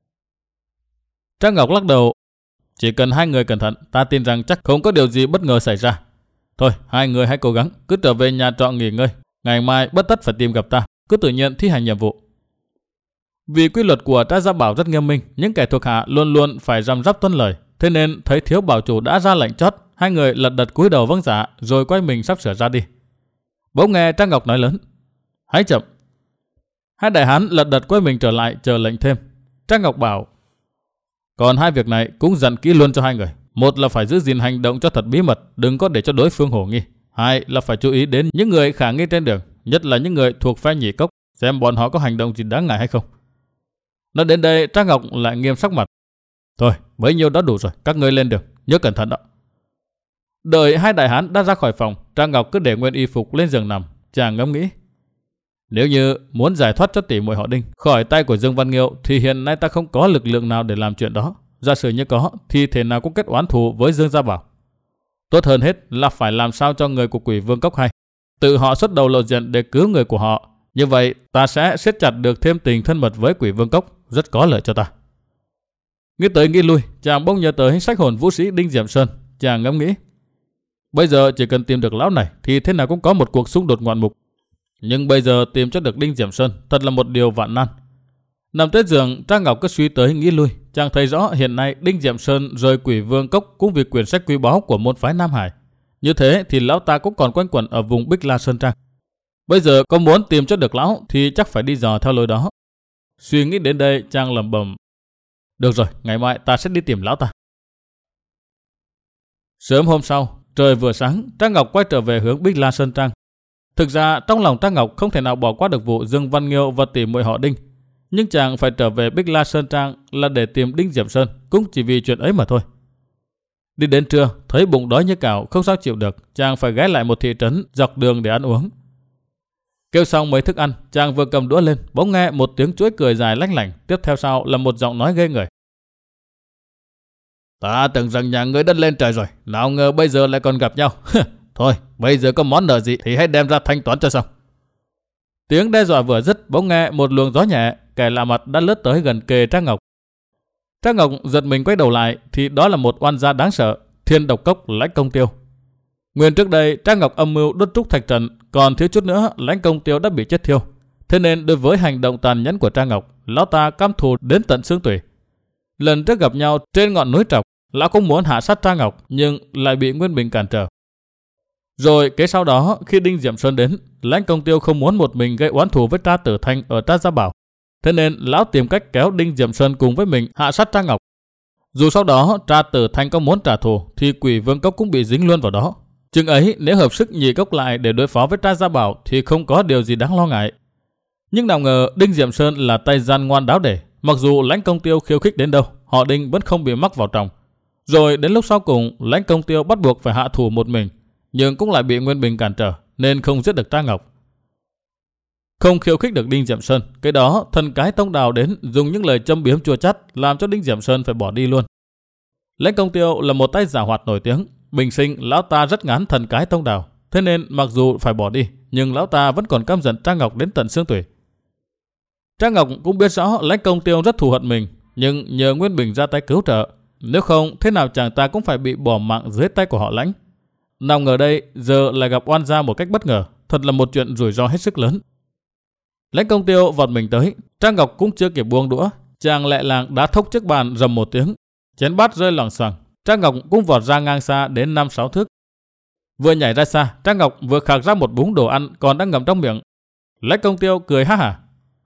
[SPEAKER 1] Trang Ngọc lắc đầu: "Chỉ cần hai người cẩn thận, ta tin rằng chắc không có điều gì bất ngờ xảy ra. Thôi, hai người hãy cố gắng, cứ trở về nhà trọ nghỉ ngơi. Ngày mai bất tất phải tìm gặp ta, cứ tự nhiên thi hành nhiệm vụ." Vì quy luật của trai gia bảo rất nghiêm minh, những kẻ thuộc hạ luôn luôn phải răm rắp tuân lời. Thế nên thấy thiếu bảo chủ đã ra lệnh chót, hai người lật đật cúi đầu vâng dạ, rồi quay mình sắp sửa ra đi. Bỗng nghe Trang Ngọc nói lớn: "Hãy chậm." Hai đại hán lật đật quay mình trở lại chờ lệnh thêm. Trang Ngọc bảo: "Còn hai việc này cũng dặn kỹ luôn cho hai người. Một là phải giữ gìn hành động cho thật bí mật, đừng có để cho đối phương hổ nghi. Hai là phải chú ý đến những người khả nghi trên đường, nhất là những người thuộc phe Nhị Cốc, xem bọn họ có hành động gì đáng ngại hay không." Nói đến đây, Trang Ngọc lại nghiêm sắc mặt: "Thôi, bấy nhiêu đó đủ rồi, các ngươi lên đường, nhớ cẩn thận đó." Đợi hai đại hán đã ra khỏi phòng, Trang Ngọc cứ để nguyên y phục lên giường nằm, chàng ngẫm nghĩ: nếu như muốn giải thoát cho tỷ muội họ Đinh khỏi tay của Dương Văn Nghiêu thì hiện nay ta không có lực lượng nào để làm chuyện đó. Giả sử như có thì thể nào cũng kết oán thù với Dương Gia Bảo. Tốt hơn hết là phải làm sao cho người của Quỷ Vương Cốc hay, tự họ xuất đầu lộ diện để cứu người của họ. Như vậy ta sẽ siết chặt được thêm tình thân mật với Quỷ Vương Cốc, rất có lợi cho ta. Nghĩ tới nghĩ lui, chàng bỗng nhớ tới sách hồn vũ sĩ Đinh Diệm Sơn. Chàng ngẫm nghĩ: bây giờ chỉ cần tìm được lão này thì thế nào cũng có một cuộc xung đột ngoạn mục. Nhưng bây giờ tìm cho được Đinh Diệm Sơn thật là một điều vạn nan. Nằm trên giường, Trang Ngọc cứ suy tới nghĩ lui. Chàng thấy rõ hiện nay Đinh Diệm Sơn rời Quỷ Vương Cốc cũng vì quyển sách quý báu của môn phái Nam Hải. Như thế thì lão ta cũng còn quanh quẩn ở vùng Bích La Sơn Trang. Bây giờ có muốn tìm cho được lão thì chắc phải đi dò theo lối đó. Suy nghĩ đến đây, chàng lẩm bẩm: được rồi, ngày mai ta sẽ đi tìm lão ta. Sớm hôm sau, trời vừa sáng, Trang Ngọc quay trở về hướng Bích La Sơn Trang. Thực ra trong lòng Trang Ngọc không thể nào bỏ qua được vụ Dương Văn Nghiêu và tỷ muội họ Đinh, nhưng chàng phải trở về Bích La Sơn Trang là để tìm Đinh Diệm Sơn, cũng chỉ vì chuyện ấy mà thôi. Đi đến trưa, thấy bụng đói như cào, không sao chịu được, chàng phải ghé lại một thị trấn dọc đường để ăn uống. Kêu xong mấy thức ăn, chàng vừa cầm đũa lên, bỗng nghe một tiếng chuỗi cười dài lanh lảnh, tiếp theo sau là một giọng nói ghê người: ta tưởng rằng nhà ngươi đất lên trời rồi, nào ngờ bây giờ lại còn gặp nhau. Thôi, bây giờ có món nợ gì thì hãy đem ra thanh toán cho xong. Tiếng đe dọa vừa dứt, bỗng nghe một luồng gió nhẹ, kẻ lạ mặt đã lướt tới gần kề Trang Ngọc. Trang Ngọc giật mình quay đầu lại thì đó là một oan gia đáng sợ, Thiên Độc Cốc Lãnh Công Tiêu. Nguyên trước đây Trang Ngọc âm mưu đốt trúc thạch trận, còn thiếu chút nữa Lãnh Công Tiêu đã bị chết thiêu. Thế nên đối với hành động tàn nhẫn của Trang Ngọc, lão ta căm thù đến tận xương tủy. Lần trước gặp nhau trên ngọn núi Trọc, lão cũng muốn hạ sát Trang Ngọc nhưng lại bị Nguyên Bình cản trở. Rồi kế sau đó khi Đinh Diệm Sơn đến, Lãnh Công Tiêu không muốn một mình gây oán thù với Tra Tử Thanh ở Tra Gia Bảo. Thế nên lão tìm cách kéo Đinh Diệm Sơn cùng với mình hạ sát Trang Ngọc. Dù sau đó Tra Tử Thanh có muốn trả thù thì Quỷ Vương Cốc cũng bị dính luôn vào đó. Chừng ấy nếu hợp sức nhị cốc lại để đối phó với Tra Gia Bảo thì không có điều gì đáng lo ngại. Nhưng nào ngờ Đinh Diệm Sơn là tay gian ngoan đáo để, mặc dù Lãnh Công Tiêu khiêu khích đến đâu, họ Đinh vẫn không bị mắc vào trong. Rồi đến lúc sau cùng, Lãnh Công Tiêu bắt buộc phải hạ thủ một mình, nhưng cũng lại bị Nguyên Bình cản trở nên không giết được Trang Ngọc. Không khiêu khích được Đinh Diệm Sơn, cái đó thần cái Tông Đào đến dùng những lời châm biếm chua chát làm cho Đinh Diệm Sơn phải bỏ đi luôn. Lãnh Công Tiêu là một tay giảo hoạt nổi tiếng, bình sinh lão ta rất ngán thần cái tông đào, thế nên mặc dù phải bỏ đi, nhưng lão ta vẫn còn căm giận Trang Ngọc đến tận xương tủy. Trang Ngọc cũng biết rõ Lãnh Công Tiêu rất thù hận mình, nhưng nhờ Nguyên Bình ra tay cứu trợ, nếu không thế nào chàng ta cũng phải bị bỏ mạng dưới tay của họ Lãnh. Nào ngờ đây giờ lại gặp oan gia một cách bất ngờ, thật là một chuyện rủi ro hết sức lớn. Lãnh Công Tiêu vọt mình tới, Trang Ngọc cũng chưa kịp buông đũa, chàng lẹ làng đá thốc trước bàn rầm một tiếng, chén bát rơi loảng xoảng. Trang Ngọc cũng vọt ra ngang xa đến năm sáu thước. Vừa nhảy ra xa, Trang Ngọc vừa khạc ra một búng đồ ăn còn đang ngậm trong miệng. Lãnh Công Tiêu cười ha hả.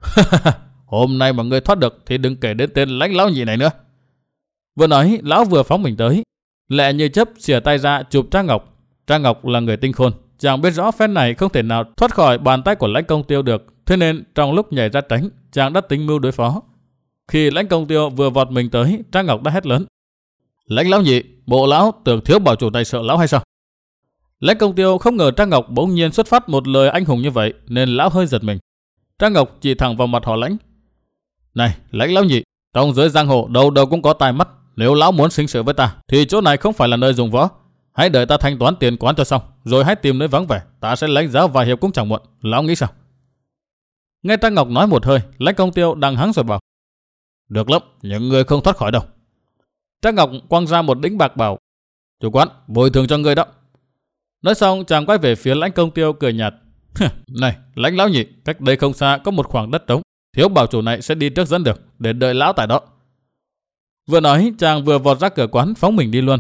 [SPEAKER 1] Hôm nay mà ngươi thoát được thì đừng kể đến tên Lãnh lão nhị này nữa. Vừa nói, lão vừa phóng mình tới, lẹ như chớp xìa tay ra chụp Trang Ngọc. Trang Ngọc là người tinh khôn, chàng biết rõ phen này không thể nào thoát khỏi bàn tay của Lãnh Công Tiêu được, thế nên trong lúc nhảy ra tránh, chàng đã tính mưu đối phó. Khi Lãnh Công Tiêu vừa vọt mình tới, Trang Ngọc đã hét lớn. Lãnh lão nhị, bộ lão tưởng thiếu bảo chủ này sợ lão hay sao? Lãnh Công Tiêu không ngờ Trang Ngọc bỗng nhiên xuất phát một lời anh hùng như vậy, nên lão hơi giật mình. Trang Ngọc chỉ thẳng vào mặt họ Lãnh. Này, Lãnh lão nhị, trong giới giang hồ đâu đâu cũng có tai mắt, nếu lão muốn sinh sự với ta thì chỗ này không phải là nơi dùng võ. Hãy đợi ta thanh toán tiền quán cho xong, rồi hãy tìm nơi vắng vẻ, ta sẽ lãnh giáo vài hiệp cũng chẳng muộn. Lão nghĩ sao? Nghe Trang Ngọc nói một hơi, Lãnh Công Tiêu đằng hắng rồi bảo. Được lắm, những người không thoát khỏi đâu. Trang Ngọc quăng ra một đĩnh bạc bảo. Chủ quán, bồi thường cho người đó. Nói xong chàng quay về phía Lãnh Công Tiêu cười nhạt. Này, Lãnh lão nhị, cách đây không xa có một khoảng đất trống, thiếu bảo chủ này sẽ đi trước dẫn được, để đợi lão tại đó. Vừa nói, chàng vừa vọt ra cửa quán phóng mình đi luôn.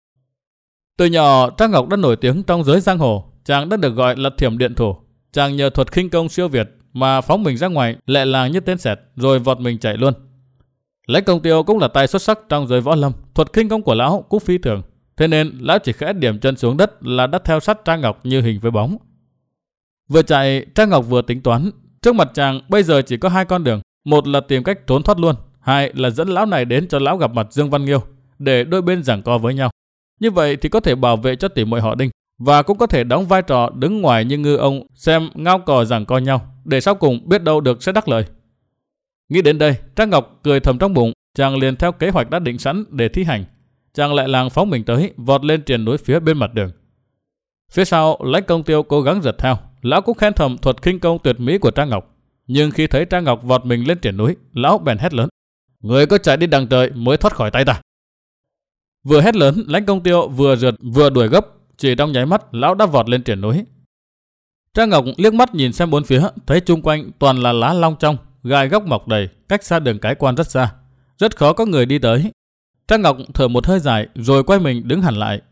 [SPEAKER 1] Từ nhỏ, Trang Ngọc đã nổi tiếng trong giới giang hồ, chàng đã được gọi là Thiểm Điện Thủ. Chàng nhờ thuật khinh công siêu việt mà phóng mình ra ngoài lẹ làng như tên sẹt, rồi vọt mình chạy luôn. Lãnh Công Tiêu cũng là tay xuất sắc trong giới võ lâm, thuật khinh công của lão cũng phi thường, thế nên lão chỉ khẽ điểm chân xuống đất là đã theo sát Trang Ngọc như hình với bóng. Vừa chạy, Trang Ngọc vừa tính toán, trước mặt chàng bây giờ chỉ có hai con đường, một là tìm cách trốn thoát luôn, hai là dẫn lão này đến cho lão gặp mặt Dương Văn Nghiêu, để đôi bên giằng co với nhau. Như vậy thì có thể bảo vệ cho tỉ muội họ Đinh, và cũng có thể đóng vai trò đứng ngoài như ngư ông xem ngao cò giằng co nhau, để sau cùng biết đâu được sẽ đắc lợi. Nghĩ đến đây, Trang Ngọc cười thầm trong bụng, chàng liền theo kế hoạch đã định sẵn để thi hành. Chàng lại làng phóng mình tới, vọt lên triền núi phía bên mặt đường. Phía sau, Lãnh Công Tiêu cố gắng giật theo, lão cũng khen thầm thuật khinh công tuyệt mỹ của Trang Ngọc. Nhưng khi thấy Trang Ngọc vọt mình lên triền núi, lão bèn hét lớn. Người có chạy đi đằng trời mới thoát khỏi tay ta. Vừa hét lớn, Lãnh Công Tiêu vừa rượt vừa đuổi gấp, chỉ trong nháy mắt lão đã vọt lên triền núi. Trang Ngọc liếc mắt nhìn xem bốn phía, thấy chung quanh toàn là lá long trong, gai góc mọc đầy, cách xa đường cái quan rất xa, rất khó có người đi tới. Trang Ngọc thở một hơi dài rồi quay mình đứng hẳn lại.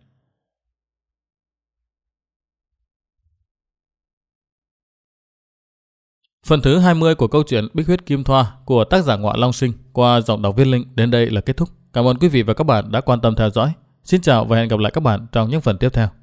[SPEAKER 1] Phần thứ hai mươi của câu chuyện Bích Huyết Kim Thoa của tác giả Ngọa Long Sinh qua giọng đọc Viên Linh đến đây là kết thúc. Cảm ơn quý vị và các bạn đã quan tâm theo dõi. Xin chào và hẹn gặp lại các bạn trong những phần tiếp theo.